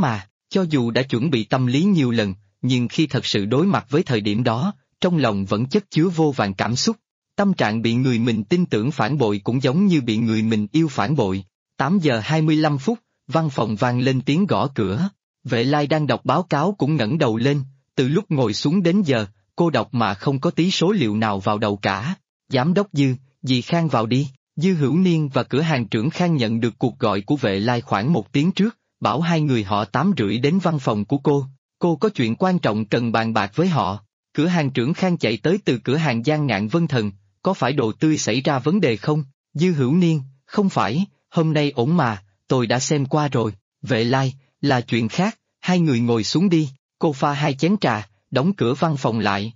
Cho dù đã chuẩn bị tâm lý nhiều lần, nhưng khi thật sự đối mặt với thời điểm đó, trong lòng vẫn chất chứa vô vàn cảm xúc. Tâm trạng bị người mình tin tưởng phản bội cũng giống như bị người mình yêu phản bội. 8 giờ 25 phút, văn phòng vang lên tiếng gõ cửa. Vệ Lai đang đọc báo cáo cũng ngẩng đầu lên, từ lúc ngồi xuống đến giờ, cô đọc mà không có tí số liệu nào vào đầu cả. Giám đốc Dư, dì Khang vào đi. Dư Hữu Niên và cửa hàng trưởng Khang nhận được cuộc gọi của Vệ Lai khoảng 1 tiếng trước, bảo hai người họ 8:30 đến văn phòng của cô có chuyện quan trọng cần bàn bạc với họ. Cửa hàng trưởng Khang chạy tới từ cửa hàng Giang Ngạn Vân Thần, có phải đồ tươi xảy ra vấn đề không? Dư Hữu Niên, không phải, hôm nay ổn mà, tôi đã xem qua rồi. Vệ Lai, là chuyện khác, hai người ngồi xuống đi, cô pha 2 chén trà, đóng cửa văn phòng lại.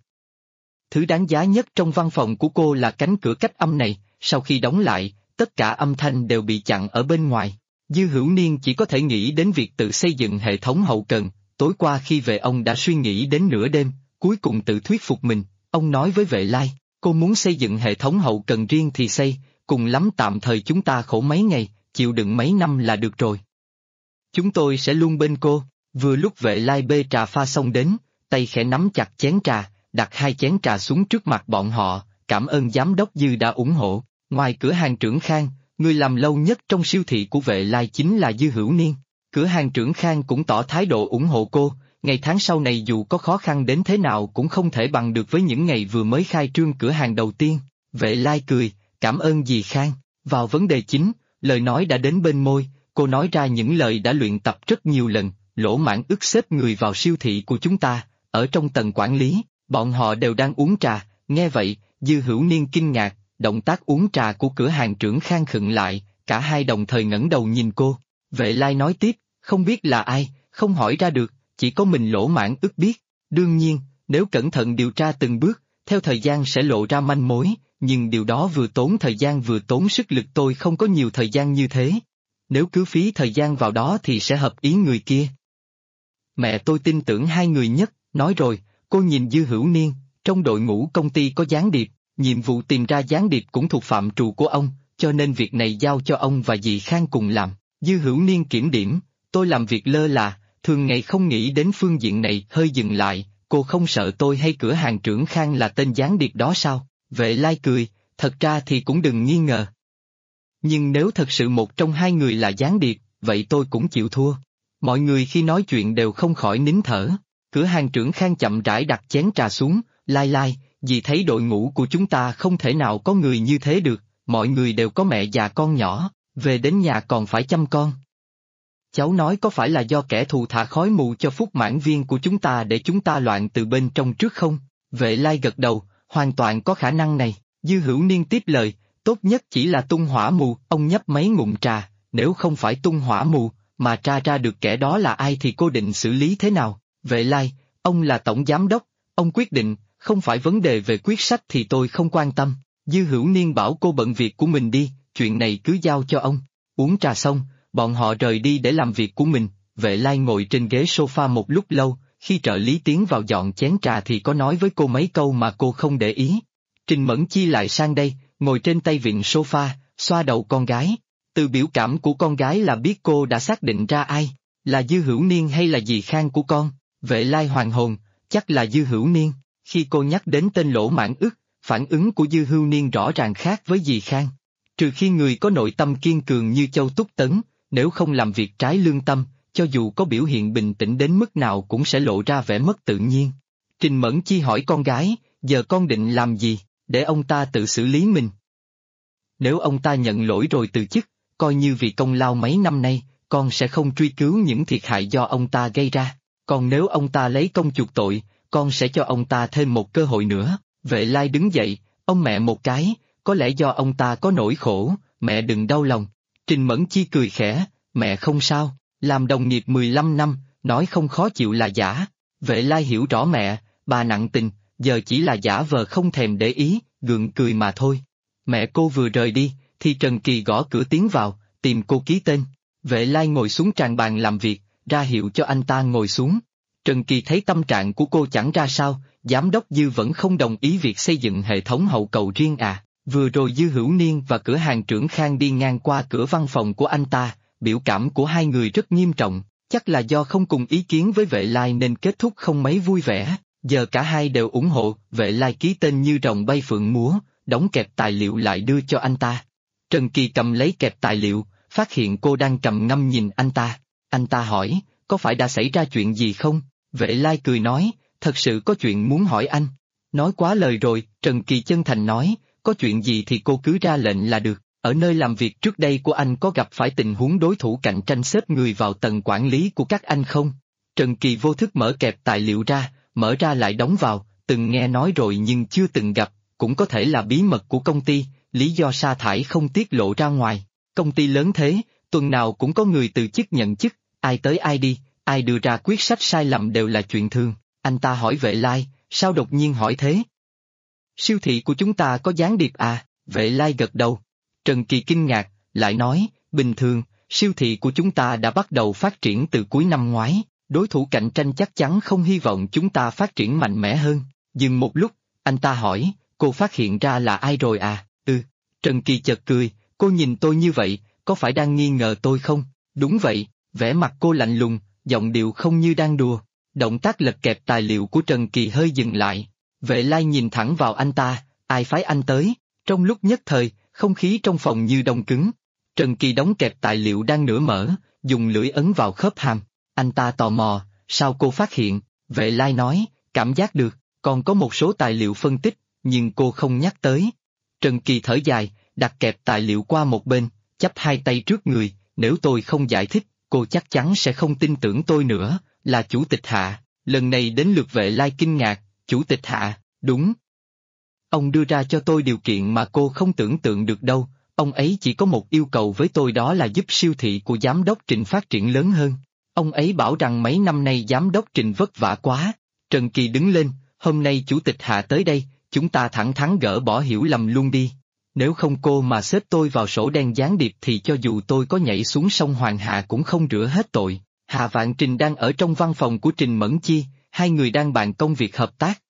Thứ đáng giá nhất trong văn phòng của cô là cánh cửa cách âm này, sau khi đóng lại, tất cả âm thanh đều bị chặn ở bên ngoài. Dư Hữu Niên chỉ có thể nghĩ đến việc tự xây dựng hệ thống hậu cần, tối qua khi về ông đã suy nghĩ đến nửa đêm, cuối cùng tự thuyết phục mình, ông nói với Vệ Lai, cô muốn xây dựng hệ thống hậu cần riêng thì xây, cùng lắm tạm thời chúng ta khổ mấy ngày, chịu đựng mấy năm là được rồi. Chúng tôi sẽ luôn bên cô. Vừa lúc Vệ Lai bê trà pha xong đến, tay khẽ nắm chặt chén trà, đặt 2 chén trà xuống trước mặt bọn họ, cảm ơn giám đốc Dư đã ủng hộ. Ngoài cửa hàng trưởng Khang, người làm lâu nhất trong siêu thị của Vệ Lai chính là Dư Hữu Niên. Cửa hàng trưởng Khang cũng tỏ thái độ ủng hộ cô, ngày tháng sau này dù có khó khăn đến thế nào cũng không thể bằng được với những ngày vừa mới khai trương cửa hàng đầu tiên. Vệ Lai cười, cảm ơn dì Khang. Vào vấn đề chính, lời nói đã đến bên môi, cô nói ra những lời đã luyện tập rất nhiều lần. Lỗ Mãn ức xếp người vào siêu thị của chúng ta, ở trong tầng quản lý, bọn họ đều đang uống trà, nghe vậy, Dư Hữu Niên kinh ngạc, động tác uống trà của cửa hàng trưởng Khang khựng lại, cả hai đồng thời ngẩng đầu nhìn cô. Vệ Lai nói tiếp, không biết là ai, không hỏi ra được, chỉ có mình Lỗ Mãn ức biết. Đương nhiên, nếu cẩn thận điều tra từng bước, theo thời gian sẽ lộ ra manh mối, nhưng điều đó vừa tốn thời gian vừa tốn sức lực, tôi không có nhiều thời gian như thế. Nếu cứ phí thời gian vào đó thì sẽ hợp ý người kia. Mẹ tôi tin tưởng hai người nhất, nói rồi, cô nhìn Dư Hữu Niên, trong đội ngũ công ty có gián điệp, nhiệm vụ tìm ra gián điệp cũng thuộc phạm trù của ông, cho nên việc này giao cho ông và dì Khang cùng làm. Dư Hữu Niên kiểm điểm, tôi làm việc lơ là, thường ngày không nghĩ đến phương diện này, hơi dừng lại, cô không sợ tôi hay cửa hàng trưởng Khang là tên gián điệp đó sao? Vệ Lai cười, thật ra thì cũng đừng nghi ngờ. Nhưng nếu thật sự một trong hai người là gián điệp, vậy tôi cũng chịu thua. Mọi người khi nói chuyện đều không khỏi nín thở. Cửa hàng trưởng Khang chậm rãi đặt chén trà xuống, Lai, dì thấy đội ngũ của chúng ta không thể nào có người như thế được, mọi người đều có mẹ già con nhỏ, về đến nhà còn phải chăm con. Cháu nói có phải là do kẻ thù thả khói mù cho phúc mãn viên của chúng ta để chúng ta loạn từ bên trong trước không? Vệ Lai gật đầu, hoàn toàn có khả năng này. Dư Hữu Niên tiếp lời, tốt nhất chỉ là tung hỏa mù, ông nhấp mấy ngụm trà, nếu không phải tung hỏa mù, mà tra ra được kẻ đó là ai thì cô định xử lý thế nào? Vệ Lai, ông là tổng giám đốc, ông quyết định, không phải vấn đề về quyết sách thì tôi không quan tâm. Dư Hữu Niên bảo cô bận việc của mình đi, chuyện này cứ giao cho ông. Uống trà xong, bọn họ rời đi để làm việc của mình. Vệ Lai ngồi trên ghế sofa một lúc lâu, khi trợ lý tiến vào dọn chén trà thì có nói với cô mấy câu mà cô không để ý. Trình Mẫn Chi lại sang đây, ngồi trên tay vịn sofa, xoa đầu con gái. Từ biểu cảm của con gái là biết cô đã xác định ra ai, là Dư Hữu Niên hay là dì Khang của con. Vệ Lai hoàn hồn, chắc là Dư Hữu Niên. Khi cô nhắc đến tên Lỗ Mãn ức, phản ứng của Dư Hữu Niên rõ ràng khác với dì Khang. Trừ khi người có nội tâm kiên cường như Châu Túc Tấn, nếu không làm việc trái lương tâm, cho dù có biểu hiện bình tĩnh đến mức nào cũng sẽ lộ ra vẻ mất tự nhiên. Trình Mẫn Chi hỏi con gái, giờ con định làm gì, để ông ta tự xử lý mình. Nếu ông ta nhận lỗi rồi từ chức, coi như vì công lao mấy năm nay, con sẽ không truy cứu những thiệt hại do ông ta gây ra. Còn nếu ông ta lấy công chuộc tội, con sẽ cho ông ta thêm một cơ hội nữa. Vệ Lai đứng dậy, ông mẹ một cái, có lẽ do ông ta có nỗi khổ, mẹ đừng đau lòng. Trình Mẫn Chi cười khẽ, mẹ không sao, làm đồng nghiệp 15 năm, nói không khó chịu là giả. Vệ Lai hiểu rõ mẹ, bà nặng tình, giờ chỉ là giả vờ không thèm để ý, gượng cười mà thôi. Mẹ cô vừa rời đi, thì Trần Kỳ gõ cửa tiến vào, tìm cô ký tên. Vệ Lai ngồi xuống tràn bàn làm việc, ra hiệu cho anh ta ngồi xuống. Trần Kỳ thấy tâm trạng của cô chẳng ra sao, giám đốc Dư vẫn không đồng ý việc xây dựng hệ thống hậu cầu riêng à. Vừa rồi Dư Hữu Niên và cửa hàng trưởng Khang đi ngang qua cửa văn phòng của anh ta, biểu cảm của hai người rất nghiêm trọng, Chắc là do không cùng ý kiến với Vệ Lai nên kết thúc không mấy vui vẻ, giờ cả hai đều ủng hộ, Vệ Lai ký tên như rồng bay phượng múa, đóng kẹp tài liệu lại đưa cho anh ta. Trần Kỳ cầm lấy kẹp tài liệu, phát hiện cô đang trầm ngâm nhìn anh ta hỏi, có phải đã xảy ra chuyện gì không? Vệ Lai cười nói, thật sự có chuyện muốn hỏi anh. Nói quá lời rồi, Trần Kỳ chân thành nói, có chuyện gì thì cô cứ ra lệnh là được. Ở nơi làm việc trước đây của anh có gặp phải tình huống đối thủ cạnh tranh xếp người vào tầng quản lý của các anh không? Trần Kỳ vô thức mở kẹp tài liệu ra, mở ra lại đóng vào, từng nghe nói rồi nhưng chưa từng gặp, cũng có thể là bí mật của công ty, lý do sa thải không tiết lộ ra ngoài. Công ty lớn thế, tuần nào cũng có người từ chức nhận chức, ai tới ai đi, ai đưa ra quyết sách sai lầm đều là chuyện thường. Anh ta hỏi Vệ Lai, sao đột nhiên hỏi thế? Siêu thị của chúng ta có gián điệp à? Vệ Lai gật đầu. Trần Kỳ kinh ngạc, lại nói, bình thường, siêu thị của chúng ta đã bắt đầu phát triển từ cuối năm ngoái, đối thủ cạnh tranh chắc chắn không hy vọng chúng ta phát triển mạnh mẽ hơn. Dừng một lúc, anh ta hỏi, cô phát hiện ra là ai rồi à? Trần Kỳ chợt cười, cô nhìn tôi như vậy, có phải đang nghi ngờ tôi không? Đúng vậy, vẻ mặt cô lạnh lùng, giọng điệu không như đang đùa. Động tác lật kẹp tài liệu của Trần Kỳ hơi dừng lại. Vệ Lai nhìn thẳng vào anh ta, ai phái anh tới? Trong lúc nhất thời, không khí trong phòng như đông cứng. Trần Kỳ đóng kẹp tài liệu đang nửa mở, dùng lưỡi ấn vào khớp hàm. Anh ta tò mò, sao cô phát hiện? Vệ Lai nói, cảm giác được, còn có một số tài liệu phân tích, nhưng cô không nhắc tới. Trần Kỳ thở dài, đặt kẹp tài liệu qua một bên, chắp hai tay trước người, nếu tôi không giải thích, cô chắc chắn sẽ không tin tưởng tôi nữa, là chủ tịch Hạ. Lần này đến lượt Vệ Lai kinh ngạc, chủ tịch Hạ, đúng. Ông đưa ra cho tôi điều kiện mà cô không tưởng tượng được đâu, ông ấy chỉ có một yêu cầu với tôi, đó là giúp siêu thị của giám đốc Trình phát triển lớn hơn. Ông ấy bảo rằng mấy năm nay giám đốc Trình vất vả quá. Trần Kỳ đứng lên, hôm nay chủ tịch Hạ tới đây, chúng ta thẳng thắn gỡ bỏ hiểu lầm luôn đi. Nếu không cô mà xếp tôi vào sổ đen gián điệp thì cho dù tôi có nhảy xuống sông Hoàng Hạ cũng không rửa hết tội. Hạ Vạn Trình đang ở trong văn phòng của Trình Mẫn Chi, hai người đang bàn công việc hợp tác.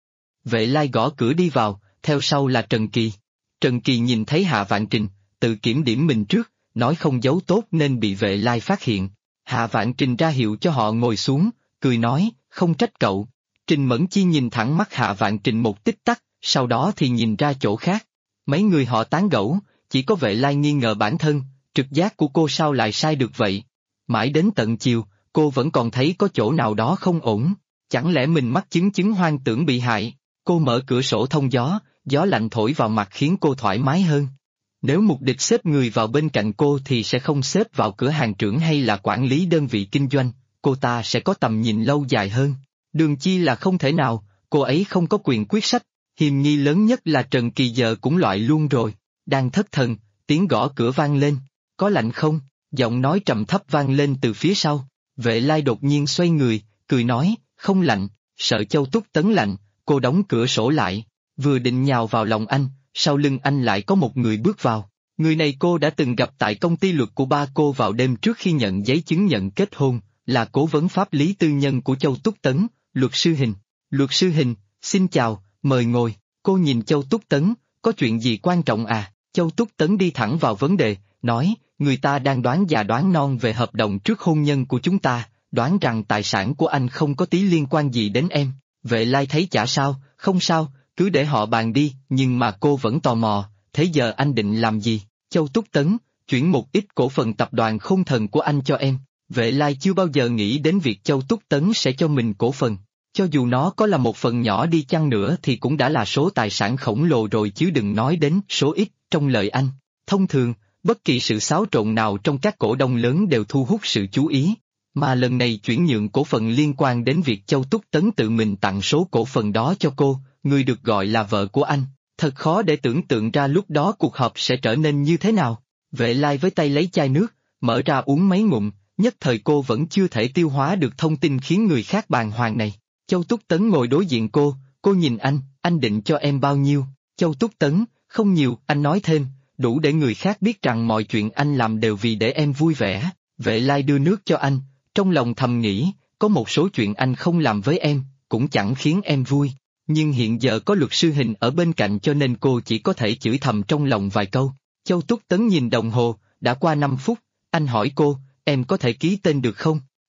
Vệ Lai gõ cửa đi vào, theo sau là Trần Kỳ. Trần Kỳ nhìn thấy Hạ Vạn Trình, tự kiểm điểm mình trước, nói không giấu tốt nên bị Vệ Lai phát hiện. Hạ Vạn Trình ra hiệu cho họ ngồi xuống, cười nói, không trách cậu. Trình Mẫn Chi nhìn thẳng mắt Hạ Vạn Trình một tích tắc, sau đó thì nhìn ra chỗ khác. Mấy người họ tán gẫu, chỉ có Vệ Lai nghi ngờ bản thân, trực giác của cô sao lại sai được vậy. Mãi đến tận chiều, cô vẫn còn thấy có chỗ nào đó không ổn, chẳng lẽ mình mắc chứng hoang tưởng bị hại. Cô mở cửa sổ thông gió, gió lạnh thổi vào mặt khiến cô thoải mái hơn. Nếu mục đích xếp người vào bên cạnh cô thì sẽ không xếp vào cửa hàng trưởng hay là quản lý đơn vị kinh doanh, cô ta sẽ có tầm nhìn lâu dài hơn. Đường Chi là không thể nào, cô ấy không có quyền quyết sách, hiềm nghi lớn nhất là Trần Kỳ giờ cũng loại luôn rồi. Đang thất thần, tiếng gõ cửa vang lên, có lạnh không? Giọng nói trầm thấp vang lên từ phía sau. Vệ Lai đột nhiên xoay người, cười nói, không lạnh, sợ Châu Túc Tấn lạnh. Cô đóng cửa sổ lại, vừa định nhào vào lòng anh, sau lưng anh lại có một người bước vào. Người này cô đã từng gặp tại công ty luật của ba cô vào đêm trước khi nhận giấy chứng nhận kết hôn, là cố vấn pháp lý tư nhân của Châu Túc Tấn, luật sư Hình. Luật sư Hình, xin chào, mời ngồi. Cô nhìn Châu Túc Tấn, có chuyện gì quan trọng à? Châu Túc Tấn đi thẳng vào vấn đề, nói, người ta đang đoán già đoán non về hợp đồng trước hôn nhân của chúng ta, đoán rằng tài sản của anh không có tí liên quan gì đến em. Vệ Lai thấy chả sao, không sao, cứ để họ bàn đi, nhưng mà cô vẫn tò mò, thế giờ anh định làm gì? Châu Túc Tấn, chuyển một ít cổ phần tập đoàn Khôn Thần của anh cho em. Vệ Lai chưa bao giờ nghĩ đến việc Châu Túc Tấn sẽ cho mình cổ phần. Cho dù nó có là một phần nhỏ đi chăng nữa thì cũng đã là số tài sản khổng lồ rồi chứ đừng nói đến số ít trong lời anh. Thông thường, bất kỳ sự xáo trộn nào trong các cổ đông lớn đều thu hút sự chú ý. Mà lần này chuyển nhượng cổ phần liên quan đến việc Châu Túc Tấn tự mình tặng số cổ phần đó cho cô, người được gọi là vợ của anh. Thật khó để tưởng tượng ra lúc đó cuộc họp sẽ trở nên như thế nào. Vệ Lai với tay lấy chai nước, mở ra uống mấy ngụm, nhất thời cô vẫn chưa thể tiêu hóa được thông tin khiến người khác bàng hoàng này. Châu Túc Tấn ngồi đối diện cô nhìn anh định cho em bao nhiêu? Châu Túc Tấn, không nhiều, anh nói thêm, đủ để người khác biết rằng mọi chuyện anh làm đều vì để em vui vẻ. Vệ Lai đưa nước cho anh, trong lòng thầm nghĩ, có một số chuyện anh không làm với em, cũng chẳng khiến em vui. Nhưng hiện giờ có luật sư Hình ở bên cạnh cho nên cô chỉ có thể chửi thầm trong lòng vài câu. Châu Túc Tấn nhìn đồng hồ, đã qua 5 phút, anh hỏi cô, em có thể ký tên được không?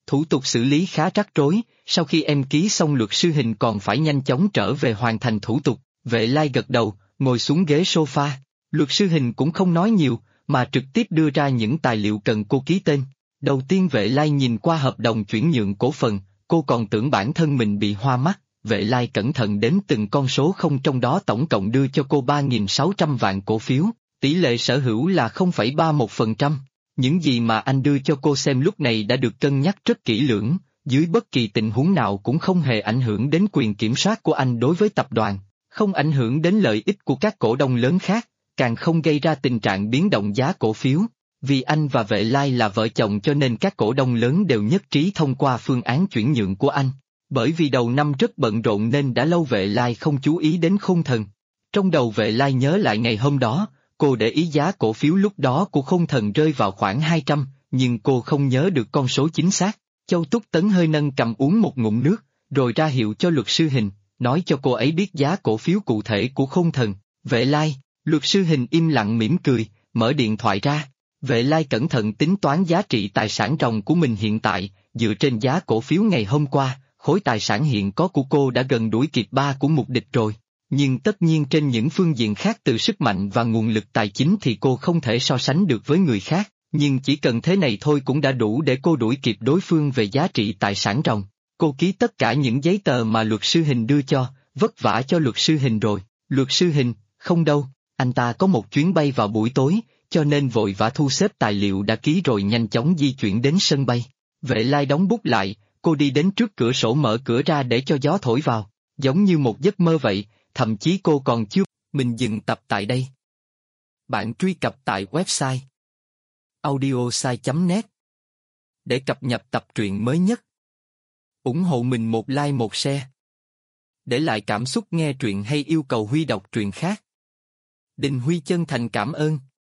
Thủ tục xử lý khá rắc rối, sau khi em ký xong luật sư Hình còn phải nhanh chóng trở về hoàn thành thủ tục. Vệ Lai gật đầu, ngồi xuống ghế sofa. Luật sư Hình cũng không nói nhiều, mà trực tiếp đưa ra những tài liệu cần cô ký tên. Đầu tiên Vệ Lai nhìn qua hợp đồng chuyển nhượng cổ phần, cô còn tưởng bản thân mình bị hoa mắt. Vệ Lai cẩn thận đếm từng con số không, trong đó tổng cộng đưa cho cô 3.600 vạn cổ phiếu, tỷ lệ sở hữu là 0,31%. Những gì mà anh đưa cho cô xem lúc này đã được cân nhắc rất kỹ lưỡng, dưới bất kỳ tình huống nào cũng không hề ảnh hưởng đến quyền kiểm soát của anh đối với tập đoàn, không ảnh hưởng đến lợi ích của các cổ đông lớn khác, càng không gây ra tình trạng biến động giá cổ phiếu. Vì anh và Vệ Lai là vợ chồng cho nên các cổ đông lớn đều nhất trí thông qua phương án chuyển nhượng của anh. Bởi vì đầu năm rất bận rộn nên đã lâu Vệ Lai không chú ý đến Khôn Thần. Trong đầu Vệ Lai nhớ lại ngày hôm đó, cô để ý giá cổ phiếu lúc đó của Khôn Thần rơi vào khoảng 200, nhưng cô không nhớ được con số chính xác. Châu Túc Tấn hơi nâng cầm uống một ngụm nước, rồi ra hiệu cho luật sư Hình, nói cho cô ấy biết giá cổ phiếu cụ thể của Khôn Thần. Vệ Lai, luật sư Hình im lặng mỉm cười, mở điện thoại ra. Vệ Lai cẩn thận tính toán giá trị tài sản ròng của mình hiện tại, dựa trên giá cổ phiếu ngày hôm qua, khối tài sản hiện có của cô đã gần đuổi kịp ba của Mục Địch rồi. Nhưng tất nhiên trên những phương diện khác từ sức mạnh và nguồn lực tài chính thì cô không thể so sánh được với người khác, nhưng chỉ cần thế này thôi cũng đã đủ để cô đuổi kịp đối phương về giá trị tài sản ròng. Cô ký tất cả những giấy tờ mà luật sư Hình đưa cho, vất vả cho luật sư Hình rồi. Luật sư Hình, không đâu, anh ta có một chuyến bay vào buổi tối, cho nên vội vã thu xếp tài liệu đã ký rồi nhanh chóng di chuyển đến sân bay. Vệ Lai đóng bút lại, cô đi đến trước cửa sổ mở cửa ra để cho gió thổi vào, giống như một giấc mơ vậy, thậm chí cô còn chưa. Mình dừng tập tại đây. Bạn truy cập tại website audiosai.net để cập nhật tập truyện mới nhất. Ủng hộ mình một like một share. Để lại cảm xúc nghe truyện hay yêu cầu Huy đọc truyện khác. Đình Huy chân thành cảm ơn.